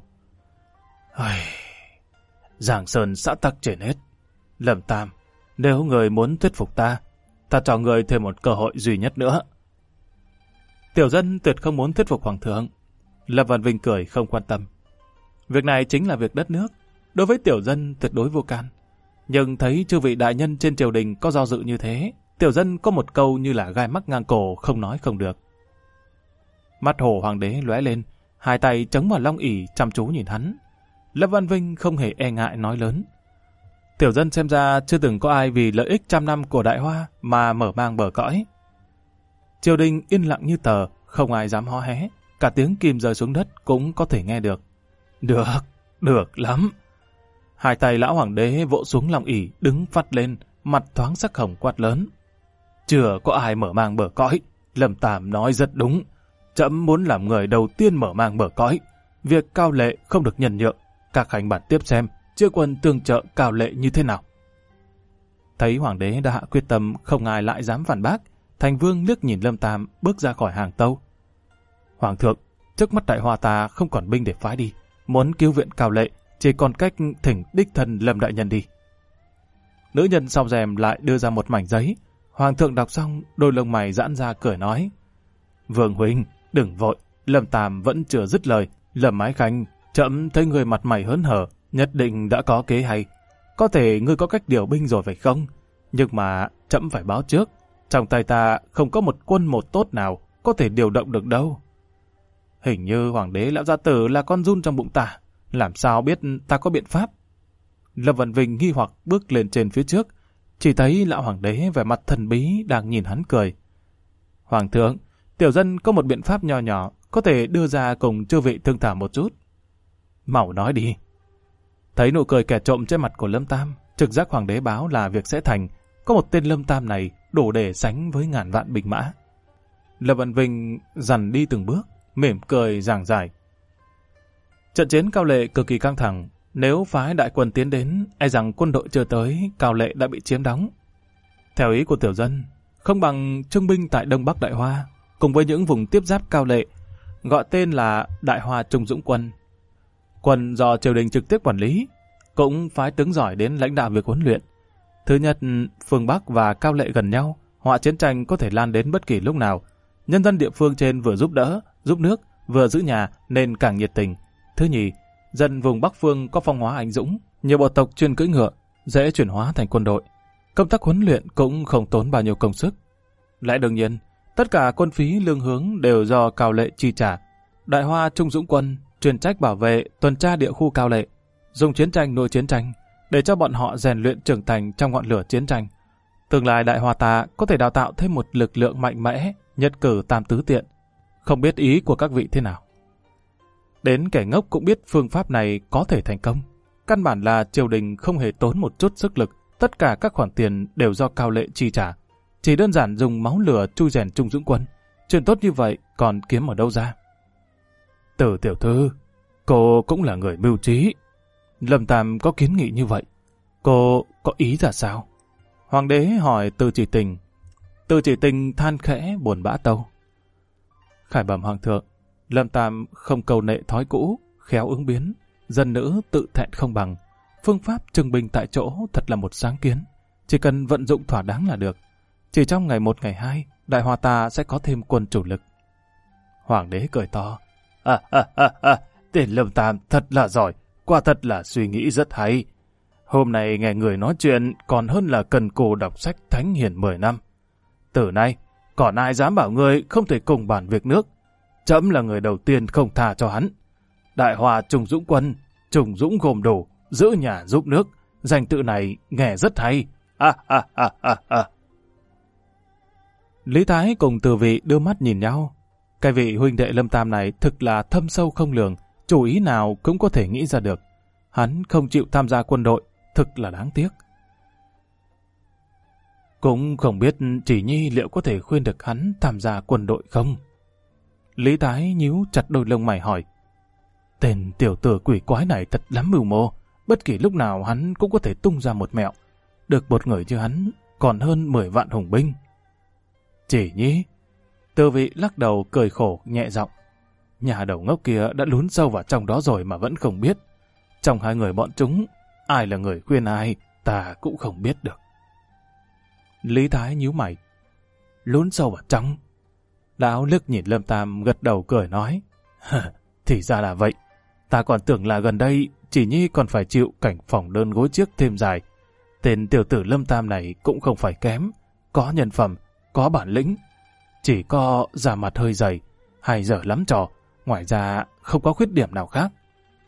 Giang Sơn xã tắc trên hết. Lâm Tam, nếu người muốn thuyết phục ta, ta cho người thêm một cơ hội duy nhất nữa. Tiểu dân tuyệt không muốn thuyết phục Hoàng thượng. Lâm Văn Vinh cười không quan tâm. Việc này chính là việc đất nước. Đối với tiểu dân tuyệt đối vô can. Nhưng thấy chư vị đại nhân trên triều đình có do dự như thế, tiểu dân có một câu như là gai mắc ngang cổ, không nói không được. Mắt hồ hoàng đế lóe lên, hai tay chống vào long ỷ chăm chú nhìn hắn. Lâm Văn Vinh không hề e ngại nói lớn. Tiểu dân xem ra chưa từng có ai vì lợi ích 100 năm của Đại Hoa mà mở mang bờ cõi. Triều đình yên lặng như tờ, không ai dám hó hé, cả tiếng kim rơi xuống đất cũng có thể nghe được. Được lắm. Hai tay lão hoàng đế vỗ xuống long ỷ, đứng phắt lên, mặt thoáng sắc hồng quát lớn. Chưa có ai mở mang bờ cõi, Lâm Tam nói rất đúng. Trẫm muốn làm người đầu tiên mở mang bờ cõi. Việc Cao Lệ không được nhân nhượng. Các hành bản tiếp xem, chưa quân tương trợ Cao Lệ như thế nào. Thấy hoàng đế đã hạ quyết tâm, không ai lại dám phản bác. Thành Vương liếc nhìn Lâm Tam bước ra khỏi hàng tâu. Hoàng thượng, trước mắt Đại Hoa ta không còn binh để phái đi. Muốn cứu viện Cao Lệ, chỉ còn cách thỉnh đích thân Lâm đại nhân đi. Nữ nhân sau rèm lại đưa ra một mảnh giấy. Hoàng thượng đọc xong, đôi lông mày giãn ra cười nói. Vương huynh, đừng vội, Lâm Tam vẫn chưa dứt lời. Lâm Ái Khanh, trẫm thấy người mặt mày hớn hở, nhất định đã có kế hay. Có thể ngươi có cách điều binh rồi phải không? Nhưng mà trẫm phải báo trước, trong tay ta không có một quân một tốt nào có thể điều động được đâu. Hình như hoàng đế lão gia tử là con giun trong bụng ta, làm sao biết ta có biện pháp? Lâm Văn Vinh nghi hoặc bước lên trên phía trước, chỉ thấy lão hoàng đế vẻ mặt thần bí đang nhìn hắn cười. Hoàng thượng, tiểu dân có một biện pháp nho nhỏ, có thể đưa ra cùng chư vị thương thảo một chút. Mau nói đi. Thấy nụ cười kẻ trộm trên mặt của Lâm Tam, trực giác hoàng đế báo là việc sẽ thành. Có một tên Lâm Tam này đủ để sánh với ngàn vạn binh mã. Lâm Văn Vinh dằn đi từng bước, mỉm cười giảng giải. Trận chiến Cao Lệ cực kỳ căng thẳng. Nếu phái đại quân tiến đến, e rằng quân đội chưa tới, Cao Lệ đã bị chiếm đóng. Theo ý của tiểu dân, không bằng trưng binh tại Đông Bắc Đại Hoa, cùng với những vùng tiếp giáp Cao Lệ, gọi tên là Đại Hoa Trung Dũng Quân. Quân do triều đình trực tiếp quản lý, cũng phái tướng giỏi đến lãnh đạo việc huấn luyện. Thứ nhất, phương Bắc và Cao Lệ gần nhau, họa chiến tranh có thể lan đến bất kỳ lúc nào. Nhân dân địa phương trên vừa giúp đỡ, giúp nước, vừa giữ nhà nên càng nhiệt tình. Thứ nhì, dân vùng Bắc phương có phong hóa anh dũng, nhiều bộ tộc chuyên cưỡi ngựa, dễ chuyển hóa thành quân đội. Công tác huấn luyện cũng không tốn bao nhiêu công sức. Lẽ đương nhiên, tất cả quân phí lương hướng đều do Cao Lệ chi trả. Đại Hoa Trung Dũng Quân chuyên trách bảo vệ, tuần tra địa khu Cao Lệ, dùng chiến tranh nuôi chiến tranh, để cho bọn họ rèn luyện trưởng thành trong ngọn lửa chiến tranh. Tương lai Đại Hoa ta có thể đào tạo thêm một lực lượng mạnh mẽ, nhất cử tam tứ tiện. Không biết ý của các vị thế nào? Đến kẻ ngốc cũng biết phương pháp này có thể thành công. Căn bản là triều đình không hề tốn một chút sức lực, tất cả các khoản tiền đều do Cao Lệ chi trả. Chỉ đơn giản dùng máu lửa chui rèn Trung Dũng Quân. Chuyện tốt như vậy còn kiếm ở đâu ra? Từ tiểu thư, cô cũng là người mưu trí. Lâm Tam có kiến nghị như vậy, cô có ý ra sao? Hoàng đế hỏi Từ Chỉ Tình. Từ Chỉ Tình than khẽ buồn bã tâu. Khải bẩm hoàng thượng, Lâm Tam không cầu nệ thói cũ, khéo ứng biến, dân nữ tự thẹn không bằng. Phương pháp trừng binh tại chỗ thật là một sáng kiến. chỉ cần vận dụng thỏa đáng là được. Chỉ trong ngày 1 ngày 2, Đại Hoa ta sẽ có thêm quân chủ lực. Hoàng đế cười to. Tên Lâm Tam thật là giỏi, quả thật là suy nghĩ rất hay. Hôm nay nghe người nói chuyện còn hơn là cần cù đọc sách thánh hiền 10 năm. Từ nay, còn ai dám bảo người không thể cùng bàn việc nước. Trẫm là người đầu tiên không tha cho hắn. Đại Hoa trùng dũng quân, trùng dũng gồm đủ, giữ nhà giúp nước. Danh tự này nghe rất hay. Lý Thái cùng Từ Vị đưa mắt nhìn nhau. Cái vị huynh đệ Lâm Tam này thực là thâm sâu không lường, chủ ý nào cũng có thể nghĩ ra được. Hắn không chịu tham gia quân đội, thực là đáng tiếc. Cũng không biết Chỉ Nhi liệu có thể khuyên được hắn tham gia quân đội không? Lý Thái nhíu chặt đôi lông mày hỏi. Tên tiểu tử quỷ quái này thật lắm mưu mô, bất kỳ lúc nào hắn cũng có thể tung ra một mẹo. Được một người như hắn còn hơn 10 vạn hùng binh. Chỉ Nhi? Từ Vị lắc đầu cười khổ nhẹ giọng. Nhà đầu ngốc kia đã lún sâu vào trong đó rồi mà vẫn không biết. Trong hai người bọn chúng, ai là người khuyên ai, ta cũng không biết được. Lý Thái nhíu mày. Lún sâu vào trong? Lão liếc nhìn Lâm Tam gật đầu cười nói. Thì ra là vậy. Ta còn tưởng là gần đây Chỉ Nhi còn phải chịu cảnh phòng đơn gối chiếc thêm dài. Tên tiểu tử Lâm Tam này cũng không phải kém. Có nhân phẩm, có bản lĩnh. Chỉ có da mặt hơi dày, hay dở lắm trò. Ngoài ra không có khuyết điểm nào khác.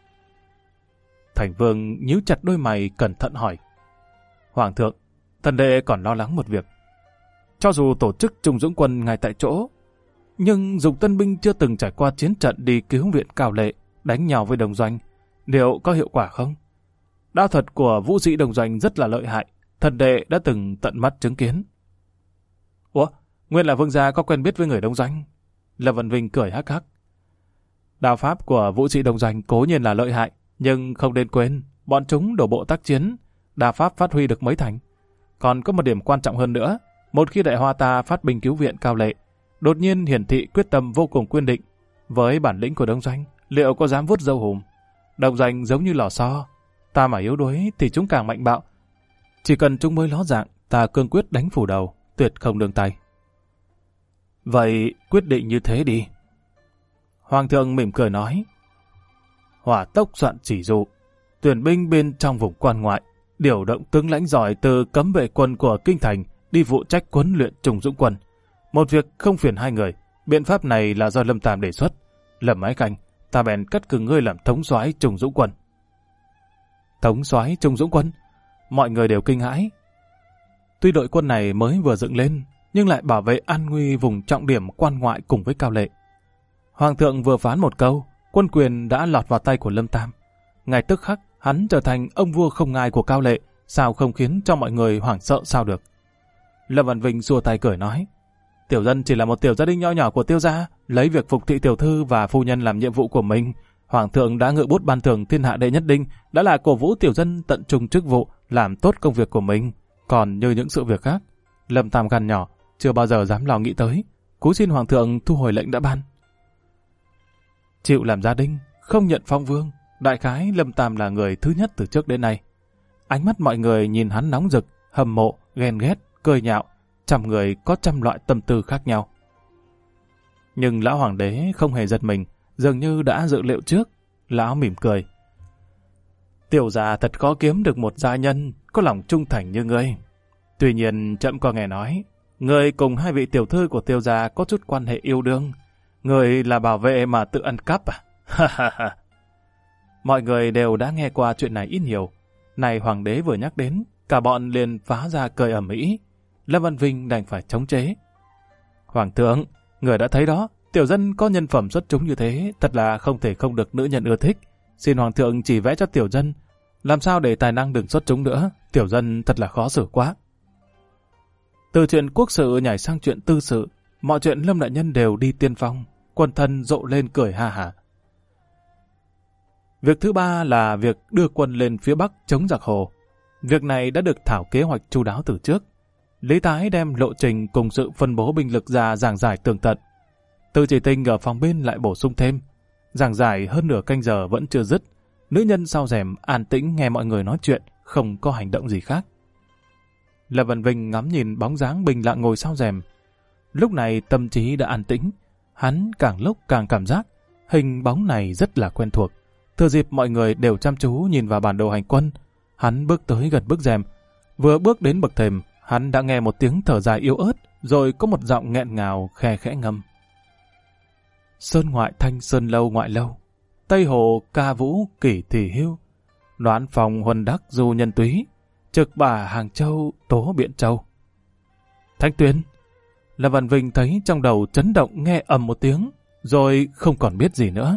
Thành Vương nhíu chặt đôi mày cẩn thận hỏi. Hoàng thượng, thần đệ còn lo lắng một việc. Cho dù tổ chức trùng dũng quân ngay tại chỗ, nhưng dùng tân binh chưa từng trải qua chiến trận đi cứu viện Cao Lệ, đánh nhau với đồng doanh, liệu có hiệu quả không? Đao thuật của vũ sĩ đồng doanh rất là lợi hại, thần đệ đã từng tận mắt chứng kiến. Ủa, nguyên là vương gia có quen biết với người đồng doanh? Lâm Vân Vinh cười hắc hắc. Đao pháp của vũ sĩ đồng doanh cố nhiên là lợi hại, nhưng không nên quên, bọn chúng đổ bộ tác chiến, đao pháp phát huy được mấy thành. Còn có một điểm quan trọng hơn nữa, một khi Đại Hoa ta phát binh cứu viện Cao Lệ, đột nhiên hiển thị quyết tâm vô cùng kiên định, với bản lĩnh của đồng doanh, liệu có dám vuốt râu hùm? Đồng doanh giống như lò xo, ta mà yếu đuối thì chúng càng mạnh bạo. Chỉ cần chúng mới ló dạng, ta cương quyết đánh phủ đầu, tuyệt không nương tay. Vậy quyết định như thế đi. Hoàng thượng mỉm cười nói. Hỏa tốc soạn chỉ dụ, tuyển binh bên trong vùng quan ngoại, điều động tướng lãnh giỏi từ cấm vệ quân của kinh thành đi phụ trách huấn luyện trùng dũng quân. Một việc không phiền hai người, biện pháp này là do Lâm Tam đề xuất. Lâm Ái Khanh, ta bèn cắt cử ngươi làm thống soái trùng dũng quân. Thống soái trùng dũng quân? Mọi người đều kinh hãi. Tuy đội quân này mới vừa dựng lên, nhưng lại bảo vệ an nguy vùng trọng điểm quan ngoại cùng với Cao Lệ. Hoàng thượng vừa phán một câu, quân quyền đã lọt vào tay của Lâm Tam. Ngay tức khắc, hắn trở thành ông vua không ngai của Cao Lệ, sao không khiến cho mọi người hoảng sợ sao được. Lâm Văn Vinh xua tay cười nói, tiểu dân chỉ là một tiểu gia đình nho nhỏ của Tiêu gia, lấy việc phục thị tiểu thư và phu nhân làm nhiệm vụ của mình. Hoàng thượng đã ngự bút ban thưởng thiên hạ đệ nhất đinh, đã là cổ vũ tiểu dân tận trung chức vụ, làm tốt công việc của mình. Còn như những sự việc khác, Lâm Tam gan nhỏ, chưa bao giờ dám lo nghĩ tới, cúi xin Hoàng thượng thu hồi lệnh đã ban. Chịu làm gia đình, không nhận phong vương, đại khái Lâm Tam là người thứ nhất từ trước đến nay. Ánh mắt mọi người nhìn hắn nóng rực, hâm mộ, ghen ghét, cười nhạo, trăm người có trăm loại tâm tư khác nhau. Nhưng lão hoàng đế không hề giật mình, dường như đã dự liệu trước. Lão mỉm cười. Tiểu gia thật khó kiếm được một gia nhân có lòng trung thành như ngươi. Tuy nhiên trẫm có nghe nói, ngươi cùng hai vị tiểu thư của Tiêu gia có chút quan hệ yêu đương. Ngươi là bảo vệ mà tự ăn cắp à? Mọi người đều đã nghe qua chuyện này ít nhiều. Này hoàng đế vừa nhắc đến, cả bọn liền phá ra cười ầm ĩ. Lâm Văn Vinh đành phải chống chế. Hoàng thượng, người đã thấy đó, tiểu dân có nhân phẩm xuất chúng như thế, thật là không thể không được nữ nhân ưa thích. Xin hoàng thượng chỉ vẽ cho tiểu dân, làm sao để tài năng đừng xuất chúng nữa, tiểu dân thật là khó xử quá. Từ chuyện quốc sự nhảy sang chuyện tư sự, mọi chuyện Lâm đại nhân đều đi tiên phong, quần thần rộ lên cười ha hả. Việc thứ ba là việc đưa quân lên phía Bắc chống giặc Hồ. Việc này đã được thảo kế hoạch chu đáo từ trước. Lý Thái đem lộ trình cùng sự phân bố binh lực ra giảng giải tường tận. Từ Chỉ Tinh ở phòng bên lại bổ sung thêm. Giảng giải hơn nửa canh giờ vẫn chưa dứt. Nữ nhân sau rèm an tĩnh nghe mọi người nói chuyện, không có hành động gì khác. Lâm Văn Vinh ngắm nhìn bóng dáng bình lặng ngồi sau rèm. Lúc này tâm trí đã an tĩnh, hắn càng lúc càng cảm giác hình bóng này rất là quen thuộc. Thừa dịp mọi người đều chăm chú nhìn vào bản đồ hành quân, hắn bước tới gần bức rèm. Vừa bước đến bậc thềm, hắn đã nghe một tiếng thở dài yếu ớt, rồi có một giọng nghẹn ngào khe khẽ ngâm. Sơn ngoại thanh sơn lâu ngoại lâu, Tây hồ ca vũ kỷ thì hưu, Đoán phòng huân đắc du nhân túy, Trực bà Hàng Châu tố Biện Châu. Thanh Tuyền! Lâm Văn Vinh thấy trong đầu chấn động, nghe ầm một tiếng, rồi không còn biết gì nữa.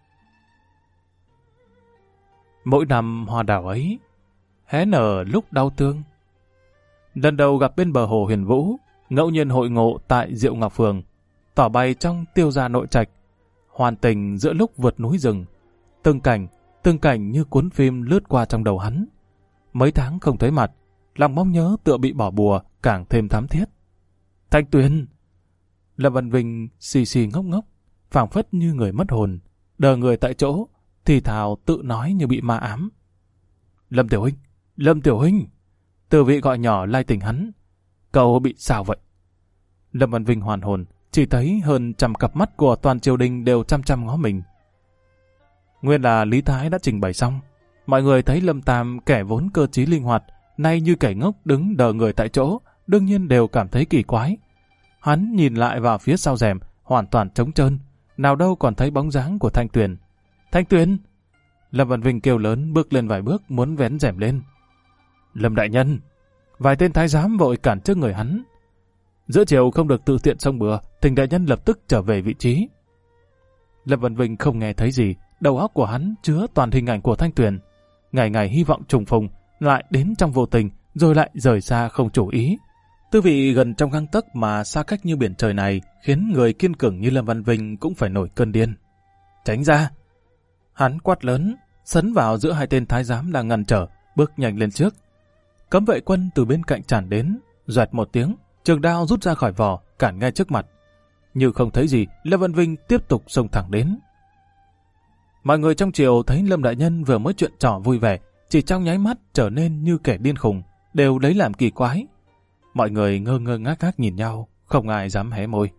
Mỗi năm hoa đào ấy, hé nở lúc đau thương. Lần đầu gặp bên bờ hồ Huyền Vũ, ngẫu nhiên hội ngộ tại Diệu Ngọc Phường, tỏ bày trong Tiêu Gia Nội Trạch, hoàn tình giữa lúc vượt núi rừng. Từng cảnh như cuốn phim lướt qua trong đầu hắn. Mấy tháng không thấy mặt, lòng mong nhớ tựa bị bỏ bùa càng thêm thắm thiết. Thanh Tuyền! Lâm Văn Vinh xì xì ngốc ngốc, phảng phất như người mất hồn, đờ người tại chỗ, thì thào tự nói như bị ma ám. Lâm Tiểu Huynh! Lâm Tiểu Huynh! Từ vị gọi nhỏ lai tỉnh hắn. Cậu bị sao vậy? Lâm Văn Vinh hoàn hồn, chỉ thấy hơn 100 cặp mắt của toàn triều đình đều chăm chăm ngó mình. Nguyên là Lý Thái đã trình bày xong. Mọi người thấy Lâm Tam kẻ vốn cơ trí linh hoạt, nay như kẻ ngốc đứng đờ người tại chỗ, đương nhiên đều cảm thấy kỳ quái. Hắn nhìn lại vào phía sau rèm, hoàn toàn trống trơn, nào đâu còn thấy bóng dáng của Thanh Tuyền. Thanh Tuyền! Lâm Văn Vinh kêu lớn, bước lên vài bước muốn vén rèm lên. Lâm đại nhân! Vài tên thái giám vội cản trước người hắn. Giữa chiều không được tự tiện xông bừa, Thình đại nhân lập tức trở về vị trí. Lâm Văn Vinh không nghe thấy gì, đầu óc của hắn chứa toàn hình ảnh của Thanh Tuyền. Ngày ngày hy vọng trùng phùng, lại đến trong vô tình, rồi lại rời xa không chủ ý. Tư vị gần trong gang tấc mà xa cách như biển trời này khiến người kiên cường như Lâm Văn Vinh cũng phải nổi cơn điên. Tránh ra! Hắn quát lớn, sấn vào giữa hai tên thái giám đang ngăn trở, bước nhanh lên trước. Cấm vệ quân từ bên cạnh tràn đến, doẹt một tiếng, trường đao rút ra khỏi vỏ, cản ngay trước mặt. Như không thấy gì, Lâm Văn Vinh tiếp tục xông thẳng đến. Mọi người trong triều thấy Lâm đại nhân vừa mới chuyện trò vui vẻ, chỉ trong nháy mắt trở nên như kẻ điên khùng, đều lấy làm kỳ quái. Mọi người ngơ ngơ ngác ngác nhìn nhau, không ai dám hé môi.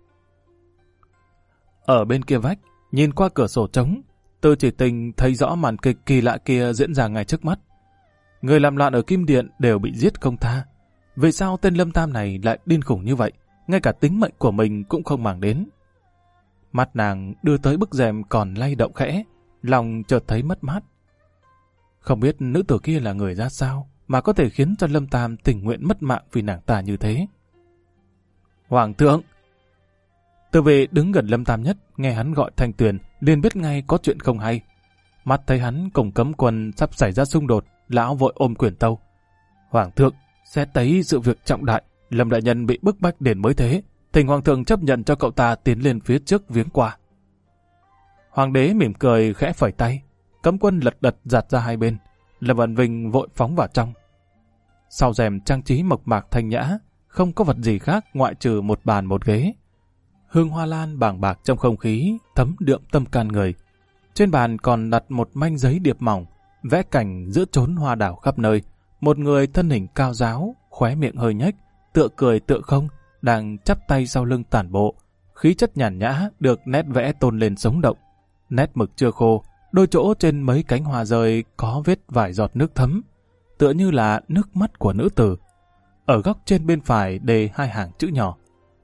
Ở bên kia vách, nhìn qua cửa sổ trống, Tư Chỉ Tình thấy rõ màn kịch kỳ lạ kia diễn ra ngay trước mắt. Người làm loạn ở Kim Điện đều bị giết không tha. Vì sao tên Lâm Tam này lại điên khủng như vậy, ngay cả tính mệnh của mình cũng không màng đến? Mắt nàng đưa tới bức rèm còn lay động khẽ, lòng chợt thấy mất mát. Không biết nữ tử kia là người ra sao mà có thể khiến cho Lâm Tam tình nguyện mất mạng vì nàng ta như thế. Hoàng thượng! Tư vệ đứng gần Lâm Tam nhất, nghe hắn gọi Thanh Tuyền, liền biết ngay có chuyện không hay. Mắt thấy hắn cùng cấm quân sắp xảy ra xung đột, lão vội ôm quyền tâu. Hoàng thượng, xét thấy sự việc trọng đại, Lâm đại nhân bị bức bách đến mới thế, thỉnh hoàng thượng chấp nhận cho cậu ta tiến lên phía trước viếng qua. Hoàng đế mỉm cười khẽ phẩy tay, cấm quân lật đật giạt ra hai bên. Lâm Văn Vinh vội phóng vào trong. Sau rèm trang trí mộc mạc thanh nhã, không có vật gì khác ngoại trừ một bàn một ghế. Hương hoa lan bàng bạc trong không khí, thấm đượm tâm can người. Trên bàn còn đặt một manh giấy điệp mỏng, vẽ cảnh giữa chốn hoa đảo khắp nơi. Một người thân hình cao ráo, khóe miệng hơi nhếch, tựa cười tựa không, đang chắp tay sau lưng tản bộ. Khí chất nhàn nhã được nét vẽ tôn lên sống động. Nét mực chưa khô, đôi chỗ trên mấy cánh hoa rơi có vết vài giọt nước thấm, tựa như là nước mắt của nữ tử. Ở góc trên bên phải đề hai hàng chữ nhỏ.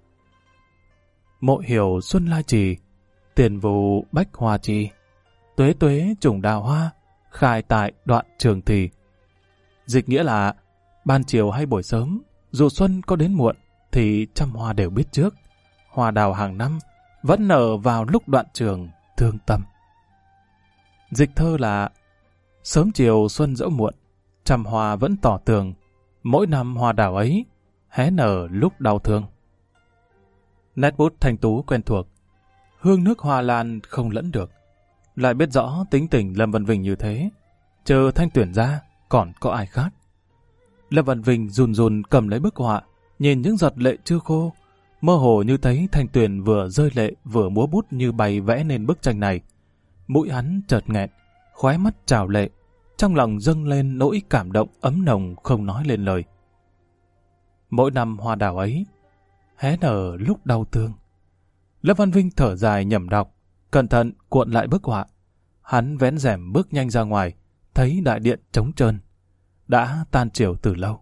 Mộ hiểu xuân lai trì, tiền vụ bách hoa trì, tuế tuế trùng đào hoa, khai tại đoạn trường thì. Dịch nghĩa là, ban chiều hay buổi sớm, dù xuân có đến muộn, thì trăm hoa đều biết trước. Hoa đào hàng năm, vẫn nở vào lúc đoạn trường, thương tâm. Dịch thơ là, sớm chiều xuân dẫu muộn, trăm hoa vẫn tỏ tường, mỗi năm hoa đào ấy, hé nở lúc đau thương. Nét bút thanh tú quen thuộc, hương nước hoa lan không lẫn được. Lại biết rõ tính tình Lâm Văn Vinh như thế, chờ Thanh Tuyền ra, còn có ai khác. Lâm Văn Vinh run run cầm lấy bức họa, nhìn những giọt lệ chưa khô, mơ hồ như thấy Thanh Tuyền vừa rơi lệ vừa múa bút như bày vẽ nên bức tranh này. Mũi hắn chợt nghẹn, khóe mắt trào lệ, trong lòng dâng lên nỗi cảm động ấm nồng không nói lên lời. Mỗi năm hoa đào ấy hé nở lúc đau thương. Lâm Văn Vinh thở dài nhẩm đọc, cẩn thận cuộn lại bức họa. Hắn vén rèm bước nhanh ra ngoài, thấy đại điện trống trơn, đã tan chiều từ lâu.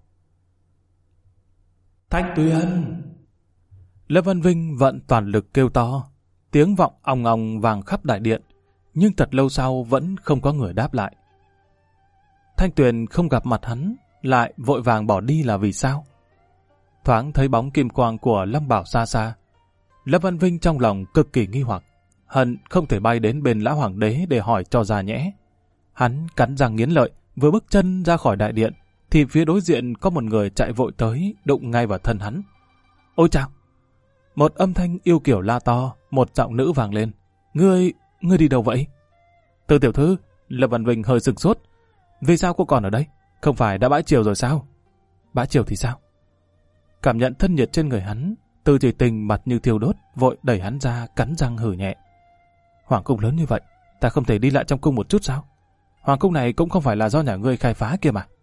Thanh Tuyền! Lâm Văn Vinh vận toàn lực kêu to, tiếng vọng ong ong vang khắp đại điện, nhưng thật lâu sau vẫn không có người đáp lại. Thanh Tuyền không gặp mặt hắn, lại vội vàng bỏ đi là vì sao? Thoáng thấy bóng kim quang của Lâm Bảo xa xa, Lâm Văn Vinh trong lòng cực kỳ nghi hoặc, hận không thể bay đến bên lão hoàng đế để hỏi cho ra nhẽ. Hắn cắn răng nghiến lợi, vừa bước chân ra khỏi đại điện, thì phía đối diện có một người chạy vội tới, đụng ngay vào thân hắn. Ôi chao! Một âm thanh yêu kiều la to, một giọng nữ vang lên. Ngươi đi đâu vậy? Từ tiểu thư, Lâm Văn Vinh hơi sửng sốt. Vì sao cô còn ở đây? Không phải đã bãi chiều rồi sao? Bãi chiều thì sao? Cảm nhận thân nhiệt trên người hắn, Từ Chỉ Tình mặt như thiêu đốt, vội đẩy hắn ra, cắn răng hử nhẹ. Hoàng cung lớn như vậy, ta không thể đi lại trong cung một chút sao? Hoàng cung này cũng không phải là do nhà ngươi khai phá kia mà.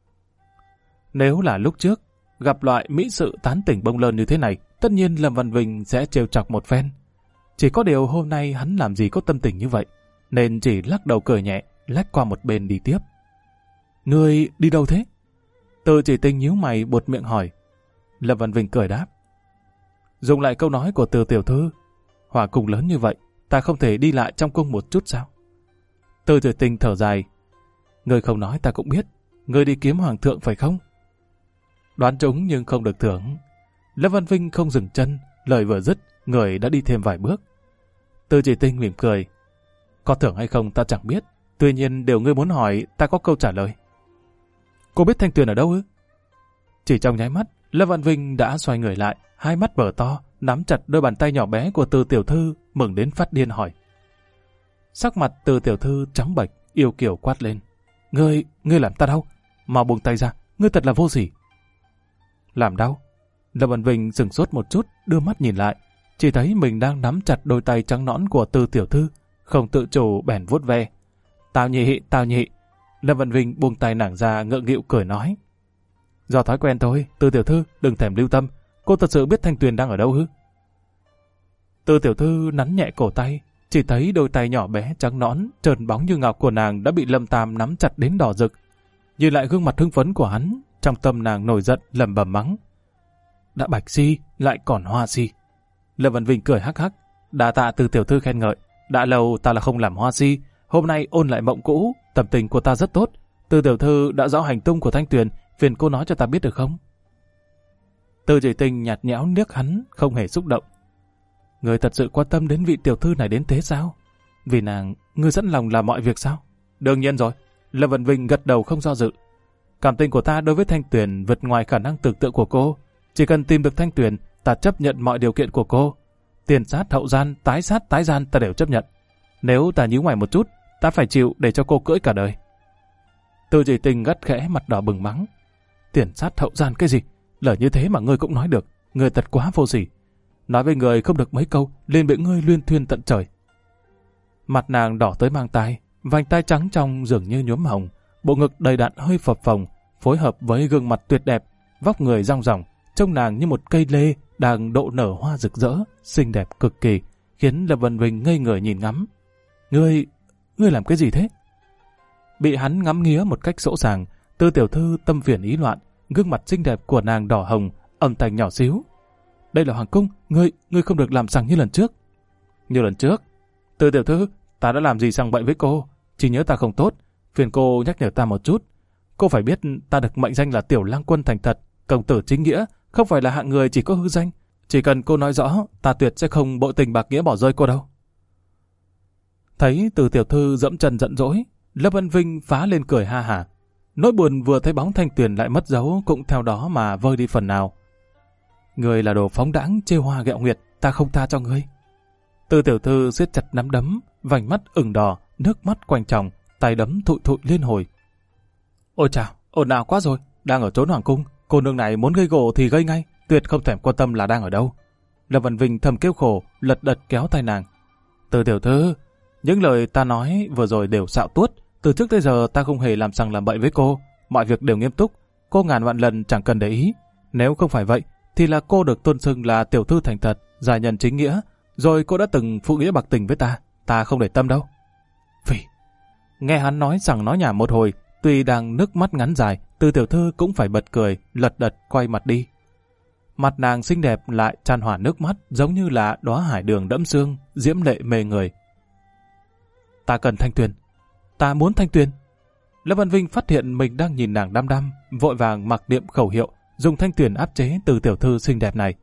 Nếu là lúc trước, gặp loại mỹ sự tán tỉnh bông lơn như thế này, tất nhiên Lâm Văn Vinh sẽ trêu chọc một phen. Chỉ có điều hôm nay hắn làm gì có tâm tình như vậy, nên chỉ lắc đầu cười nhẹ, lách qua một bên đi tiếp. Ngươi đi đâu thế? Từ Chỉ Tình nhíu mày buột miệng hỏi. Lâm Văn Vinh cười đáp. Dùng lại câu nói của Từ tiểu thư, Hoàng cung lớn như vậy, ta không thể đi lại trong cung một chút sao? Từ Chỉ Tình thở dài. Ngươi không nói ta cũng biết, ngươi đi kiếm hoàng thượng phải không? Đoán trúng nhưng không được thưởng. Lâm Văn Vinh không dừng chân, lời vừa dứt, người đã đi thêm vài bước. Từ Chỉ Tình mỉm cười. Có thưởng hay không ta chẳng biết, tuy nhiên điều ngươi muốn hỏi ta có câu trả lời. Cô biết Thanh Tuyền ở đâu ư? Chỉ trong nháy mắt, Lâm Văn Vinh đã xoay người lại, hai mắt mở to, nắm chặt đôi bàn tay nhỏ bé của Từ tiểu thư, mừng đến phát điên hỏi. Sắc mặt Từ tiểu thư trắng bệch, yêu kiều quát lên. Ngươi làm ta đau, mau buông tay ra, ngươi thật là vô sỉ. Làm đau? Lâm Văn Vinh sửng sốt một chút, đưa mắt nhìn lại, chỉ thấy mình đang nắm chặt đôi tay trắng nõn của Từ tiểu thư, không tự chủ bèn vuốt ve. Tao nhị. Lâm Văn Vinh buông tay nàng ra, ngượng nghịu cười nói. Do thói quen thôi, Từ tiểu thư đừng thèm lưu tâm, cô thật sự biết Thanh Tuyền đang ở đâu ư? Từ tiểu thư nắn nhẹ cổ tay, chỉ thấy đôi tay nhỏ bé trắng nõn, trơn bóng như ngọc của nàng đã bị Lâm Tam nắm chặt đến đỏ rực. Nhìn lại gương mặt hưng phấn của hắn, trong tâm nàng nổi giận lẩm bẩm mắng. Đã bạch si, lại còn hoa si. Lâm Văn Vinh cười hắc hắc. Đa tạ Từ tiểu thư khen ngợi. Đã lâu ta là không làm hoa si, hôm nay ôn lại mộng cũ, tâm tình của ta rất tốt. Từ tiểu thư đã rõ hành tung của Thanh Tuyền, phiền cô nói cho ta biết được không? Từ Chỉ Tình nhạt nhẽo liếc hắn, không hề xúc động. Người thật sự quan tâm đến vị tiểu thư này đến thế sao? Vì nàng, ngươi sẵn lòng làm mọi việc sao? Đương nhiên rồi. Lâm Văn Vinh gật đầu không do dự. Cảm tình của ta đối với Thanh Tuyền vượt ngoài khả năng tưởng tượng của cô. Chỉ cần tìm được Thanh Tuyền, ta chấp nhận mọi điều kiện của cô. Tiền sát hậu gian, tái sát tái gian ta đều chấp nhận. Nếu ta nhíu mày một chút, ta phải chịu để cho cô cưỡi cả đời. Từ Chỉ Tình gắt khẽ mặt đỏ bừng mắng. Tiền sát hậu gian cái gì? Lời như thế mà ngươi cũng nói được. Ngươi thật quá vô sỉ. Nói với người không được mấy câu, liền bị ngươi luyên thuyên tận trời. Mặt nàng đỏ tới mang tai, vành tai trắng trong dường như nhuốm hồng, bộ ngực đầy đặn hơi phập phồng, phối hợp với gương mặt tuyệt đẹp, vóc người dong dỏng, trông nàng như một cây lê đang độ nở hoa rực rỡ, xinh đẹp cực kỳ, khiến Lâm Văn Vinh ngây người nhìn ngắm. Ngươi làm cái gì thế? Bị hắn ngắm nghía một cách sỗ sàng, Từ tiểu thư tâm phiền ý loạn, gương mặt xinh đẹp của nàng đỏ hồng, âm thanh nhỏ xíu. Đây là hoàng cung, ngươi không được làm sằng như lần trước. Như lần trước? Từ tiểu thư, ta đã làm gì sằng bậy với cô? Chỉ nhớ ta không tốt, phiền cô nhắc nhở ta một chút. Cô phải biết ta được mệnh danh là tiểu lang quân thành thật, công tử chính nghĩa, không phải là hạng người chỉ có hư danh. Chỉ cần cô nói rõ, ta tuyệt sẽ không bội tình bạc nghĩa bỏ rơi cô đâu. Thấy Từ tiểu thư dẫm chân giận dỗi, Lâm Văn Vinh phá lên cười ha hả. Nỗi buồn vừa thấy bóng Thanh Tuyền lại mất dấu cũng theo đó mà vơi đi phần nào. Ngươi là đồ phóng đãng chê hoa ghẹo nguyệt, ta không tha cho ngươi. Từ tiểu thư siết chặt nắm đấm, vành mắt ửng đỏ, nước mắt quanh tròng, tay đấm thụi thụi liên hồi. Ôi chào, ồn ào quá rồi, đang ở trốn hoàng cung, cô nương này muốn gây gổ thì gây ngay, tuyệt không thèm quan tâm là đang ở đâu. Lâm Văn Vinh thầm kêu khổ, lật đật kéo tay nàng. Từ tiểu thư, những lời ta nói vừa rồi đều xạo tuốt, từ trước tới giờ ta không hề làm sằng làm bậy với cô, mọi việc đều nghiêm túc, cô ngàn vạn lần chẳng cần để ý. Nếu không phải vậy, thì là cô được tôn xưng là tiểu thư thành thật, gia nhân chính nghĩa, rồi cô đã từng phụ nghĩa bạc tình với ta không để tâm đâu. Phỉ! Nghe hắn nói rằng nói nhảm một hồi, tuy đang nước mắt ngắn dài, Từ tiểu thư cũng phải bật cười, lật đật quay mặt đi. Mặt nàng xinh đẹp lại tràn hỏa nước mắt, giống như là đóa hải đường đẫm sương, diễm lệ mê người. Ta cần Thanh Tuyền, ta muốn Thanh Tuyền. Lâm Văn Vinh phát hiện mình đang nhìn nàng đăm đăm, vội vàng mặc niệm khẩu hiệu, dùng Thanh Tuyền áp chế Từ tiểu thư xinh đẹp này.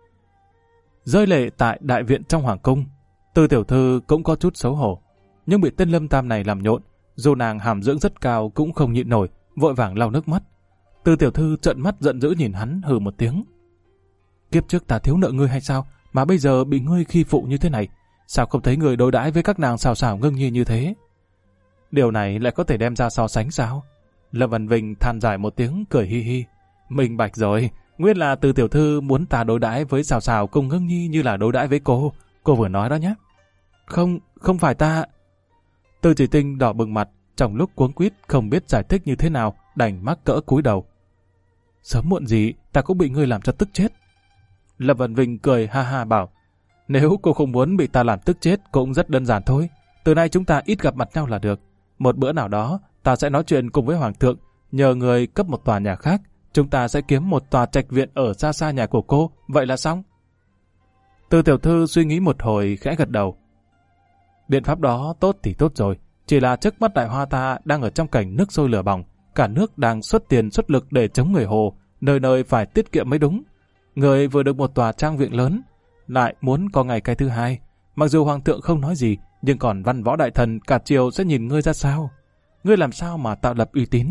Rơi lệ tại đại viện trong hoàng cung, Từ tiểu thư cũng có chút xấu hổ, nhưng bị tên Lâm Tam này làm nhộn, dù nàng hàm dưỡng rất cao cũng không nhịn nổi, vội vàng lau nước mắt. Từ tiểu thư trợn mắt giận dữ nhìn hắn, hừ một tiếng. Kiếp trước ta thiếu nợ ngươi hay sao, mà bây giờ bị ngươi khi phụ như thế này? Sao không thấy người đối đãi với các nàng xào xào ngưng nhi như thế? Điều này lại có thể đem ra so sánh sao? Lâm Văn Vinh than dài một tiếng, cười hi hi. Minh bạch rồi, nguyên là Từ tiểu thư muốn ta đối đãi với xào xào cùng ngưng nhi như là đối đãi với cô vừa nói đó nhé. Không phải ta. Từ Chỉ Tinh đỏ bừng mặt, trong lúc cuống quýt không biết giải thích như thế nào, đành mắc cỡ cúi đầu. Sớm muộn gì ta cũng bị ngươi làm cho tức chết. Lâm Văn Vinh cười ha ha bảo, nếu cô không muốn bị ta làm tức chết cũng rất đơn giản thôi. Từ nay chúng ta ít gặp mặt nhau là được. Một bữa nào đó ta sẽ nói chuyện cùng với hoàng thượng, nhờ người cấp một tòa nhà khác, chúng ta sẽ kiếm một tòa trạch viện ở xa xa nhà của cô, vậy là xong. Từ tiểu thư suy nghĩ một hồi khẽ gật đầu. Biện pháp đó tốt thì tốt rồi, chỉ là trước mắt Đại Hoa ta đang ở trong cảnh nước sôi lửa bỏng, cả nước đang xuất tiền xuất lực để chống người Hồ, nơi nơi phải tiết kiệm mới đúng. Người vừa được một tòa trang viện lớn, lại muốn có ngày cái thứ hai, mặc dù hoàng thượng không nói gì, nhưng còn văn võ đại thần cả triều sẽ nhìn ngươi ra sao? Ngươi làm sao mà tạo lập uy tín?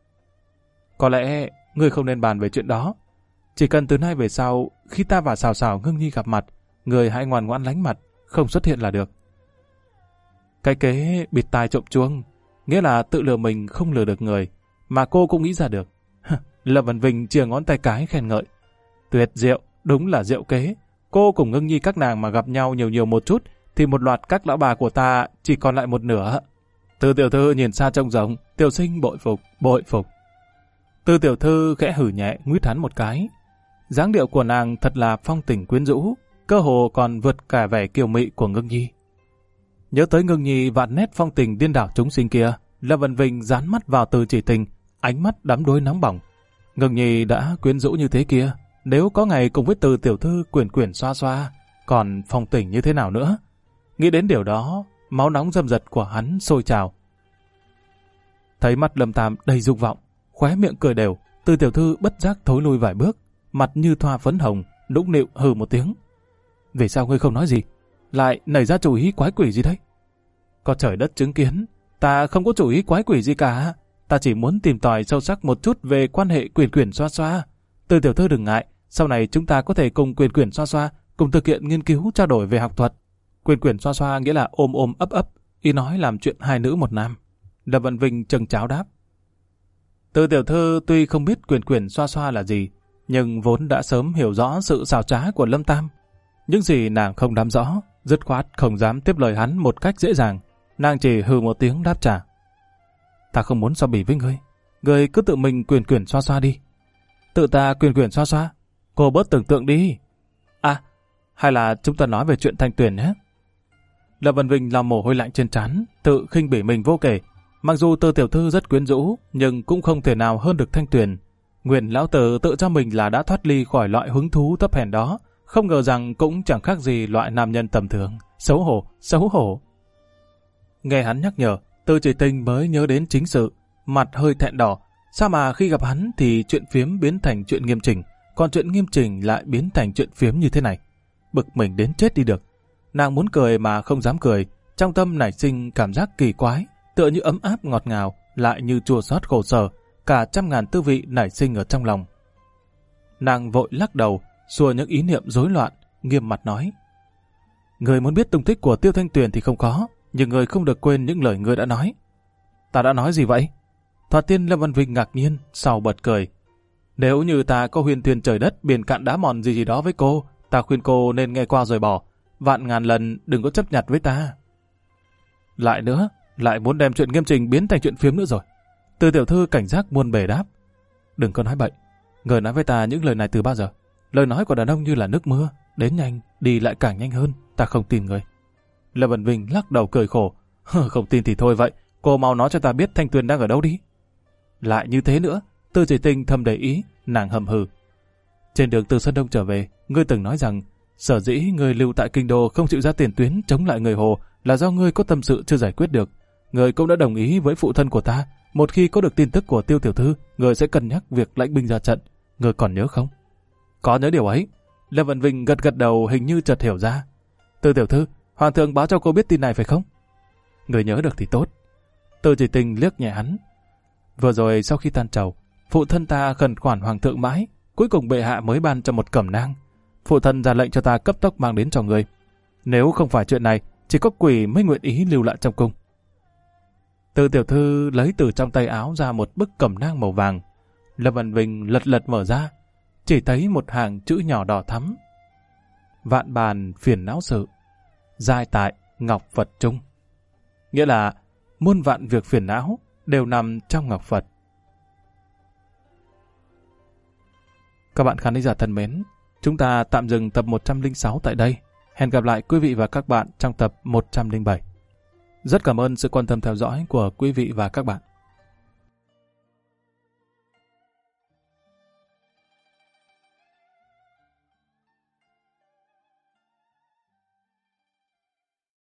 Có lẽ ngươi không nên bàn về chuyện đó. Chỉ cần từ nay về sau, khi ta và Sào Sào Ngưng Nhi gặp mặt, ngươi hãy ngoan ngoãn lánh mặt, không xuất hiện là được. Cái kế bịt tai trộm chuông, nghĩa là tự lừa mình không lừa được người, mà cô cũng nghĩ ra được. Lâm Văn Vinh chìa ngón tay cái khen ngợi. Tuyệt diệu, đúng là diệu kế. Cô cùng Ngưng Nhi các nàng mà gặp nhau nhiều một chút, thì một loạt các lão bà của ta chỉ còn lại một nửa. Từ tiểu thư nhìn xa trông rộng, tiểu sinh bội phục. Từ tiểu thư khẽ hử nhẹ, nguyết hắn một cái. Dáng điệu của nàng thật là phong tình quyến rũ, cơ hồ còn vượt cả vẻ kiều mị của Ngưng Nhi. Nhớ tới Ngưng Nhi vạn nét phong tình điên đảo chúng sinh kia, Lâm Văn Vinh dán mắt vào Từ Chỉ Tình, ánh mắt đắm đuối nóng bỏng. Ngưng Nhi đã quyến rũ như thế kia, nếu có ngày cùng với Từ tiểu thư quyển xoa xoa, còn phong tình như thế nào nữa? Nghĩ đến điều đó, máu nóng dâm dật của hắn sôi trào. Thấy mắt Lâm Tam đầy dục vọng, khóe miệng cười đều, Từ tiểu thư bất giác thối lui vài bước, mặt như thoa phấn hồng, nũng nịu hừ một tiếng. Vì sao ngươi không nói gì? Lại nảy ra chủ ý quái quỷ gì đấy? Có trời đất chứng kiến, ta không có chủ ý quái quỷ gì cả. Ta chỉ muốn tìm tòi sâu sắc một chút về quan hệ quyển xoa xoa. Từ tiểu thư đừng ngại, sau này chúng ta có thể cùng quyển xoa xoa, cùng thực hiện nghiên cứu trao đổi về học thuật. Quyển xoa xoa nghĩa là ôm ấp, ý nói làm chuyện hai nữ một nam. Lâm Văn Vinh chừng cháo đáp. Từ tiểu thư tuy không biết quyển xoa xoa là gì, nhưng vốn đã sớm hiểu rõ sự xảo trá của Lâm Tam. Những gì nàng không nắm rõ, dứt khoát không dám tiếp lời hắn một cách dễ dàng. Nàng chỉ hừ một tiếng đáp trả. Ta không muốn so bì với ngươi. Ngươi cứ tự mình quyển xoa xoa đi. Tự ta quyển xoa xoa? Cô bớt tưởng tượng đi. À, hay là chúng ta nói về chuyện Thanh Tuyền nhé? Lâm Văn Vinh làm mồ hôi lạnh trên trán, tự khinh bỉ mình vô kể. Mặc dù Từ tiểu thư rất quyến rũ, nhưng cũng không thể nào hơn được Thanh Tuyền. Nguyên lão tử tự cho mình là đã thoát ly khỏi loại hứng thú thấp hèn đó, không ngờ rằng cũng chẳng khác gì loại nam nhân tầm thường. Xấu hổ. Nghe hắn nhắc nhở, Từ Chỉ Tình mới nhớ đến chính sự, mặt hơi thẹn đỏ. Sao mà khi gặp hắn thì chuyện phiếm biến thành chuyện nghiêm chỉnh, còn chuyện nghiêm chỉnh lại biến thành chuyện phiếm như thế này? Bực mình đến chết đi được. Nàng muốn cười mà không dám cười, trong tâm nảy sinh cảm giác kỳ quái, tựa như ấm áp ngọt ngào, lại như chua xót khổ sở, cả trăm ngàn tư vị nảy sinh ở trong lòng. Nàng vội lắc đầu, xua những ý niệm rối loạn, nghiêm mặt nói. Người muốn biết tung tích của Tiêu Thanh Tuyền thì không có, nhưng người không được quên những lời người đã nói. Ta đã nói gì vậy? Thoạt tiên Lâm Văn Vinh ngạc nhiên, sau bật cười. Nếu như ta có huyền thuyền trời đất, biển cạn đá mòn gì đó với cô, ta khuyên cô nên nghe qua rồi bỏ. Vạn ngàn lần đừng có chấp nhặt với ta. Lại nữa, lại muốn đem chuyện nghiêm trình biến thành chuyện phiếm nữa rồi. Từ tiểu thư cảnh giác muôn bề đáp. Đừng có nói bậy. Người nói với ta những lời này từ bao giờ? Lời nói của đàn ông như là nước mưa, đến nhanh, đi lại càng nhanh hơn, ta không tin người. Lâm Vân Vinh lắc đầu cười khổ. Không tin thì thôi vậy, cô mau nói cho ta biết Thanh Tuyền đang ở đâu đi. Lại như thế nữa, Tư Chỉ Tinh thầm để ý, nàng hầm hừ. Trên đường từ Sơn Đông trở về, ngươi từng nói rằng sở dĩ ngươi lưu tại kinh đô không chịu ra tiền tuyến chống lại người Hồ là do ngươi có tâm sự chưa giải quyết được. Ngươi cũng đã đồng ý với phụ thân của ta, một khi có được tin tức của Tiêu tiểu thư, ngươi sẽ cân nhắc việc lãnh binh ra trận. Ngươi còn nhớ không? Có nhớ điều ấy. Lâm Vân Vinh gật gật đầu, hình như chợt hiểu ra. Tư tiểu thư, hoàng thượng báo cho cô biết tin này phải không? Ngươi nhớ được thì tốt. Tư Chỉ Tinh liếc nhẹ hắn. Vừa rồi sau khi tan trầu, phụ thân ta khẩn khoản hoàng thượng mãi, cuối cùng bệ hạ mới ban cho một cẩm nang. Phụ thân ra lệnh cho ta cấp tốc mang đến cho người. Nếu không phải chuyện này, chỉ có quỷ mới nguyện ý lưu lại trong cung. Tư tiểu thư lấy từ trong tay áo ra một bức cẩm nang màu vàng. Lâm Vân Vinh lật lật mở ra, chỉ thấy một hàng chữ nhỏ đỏ thắm. Vạn bàn phiền não sự, giai tại ngọc Phật trung. Nghĩa là muôn vạn việc phiền não đều nằm trong ngọc Phật. Các bạn khán giả thân mến, chúng ta tạm dừng tập 106 tại đây. Hẹn gặp lại quý vị và các bạn trong tập 107. Rất cảm ơn sự quan tâm theo dõi của quý vị và các bạn.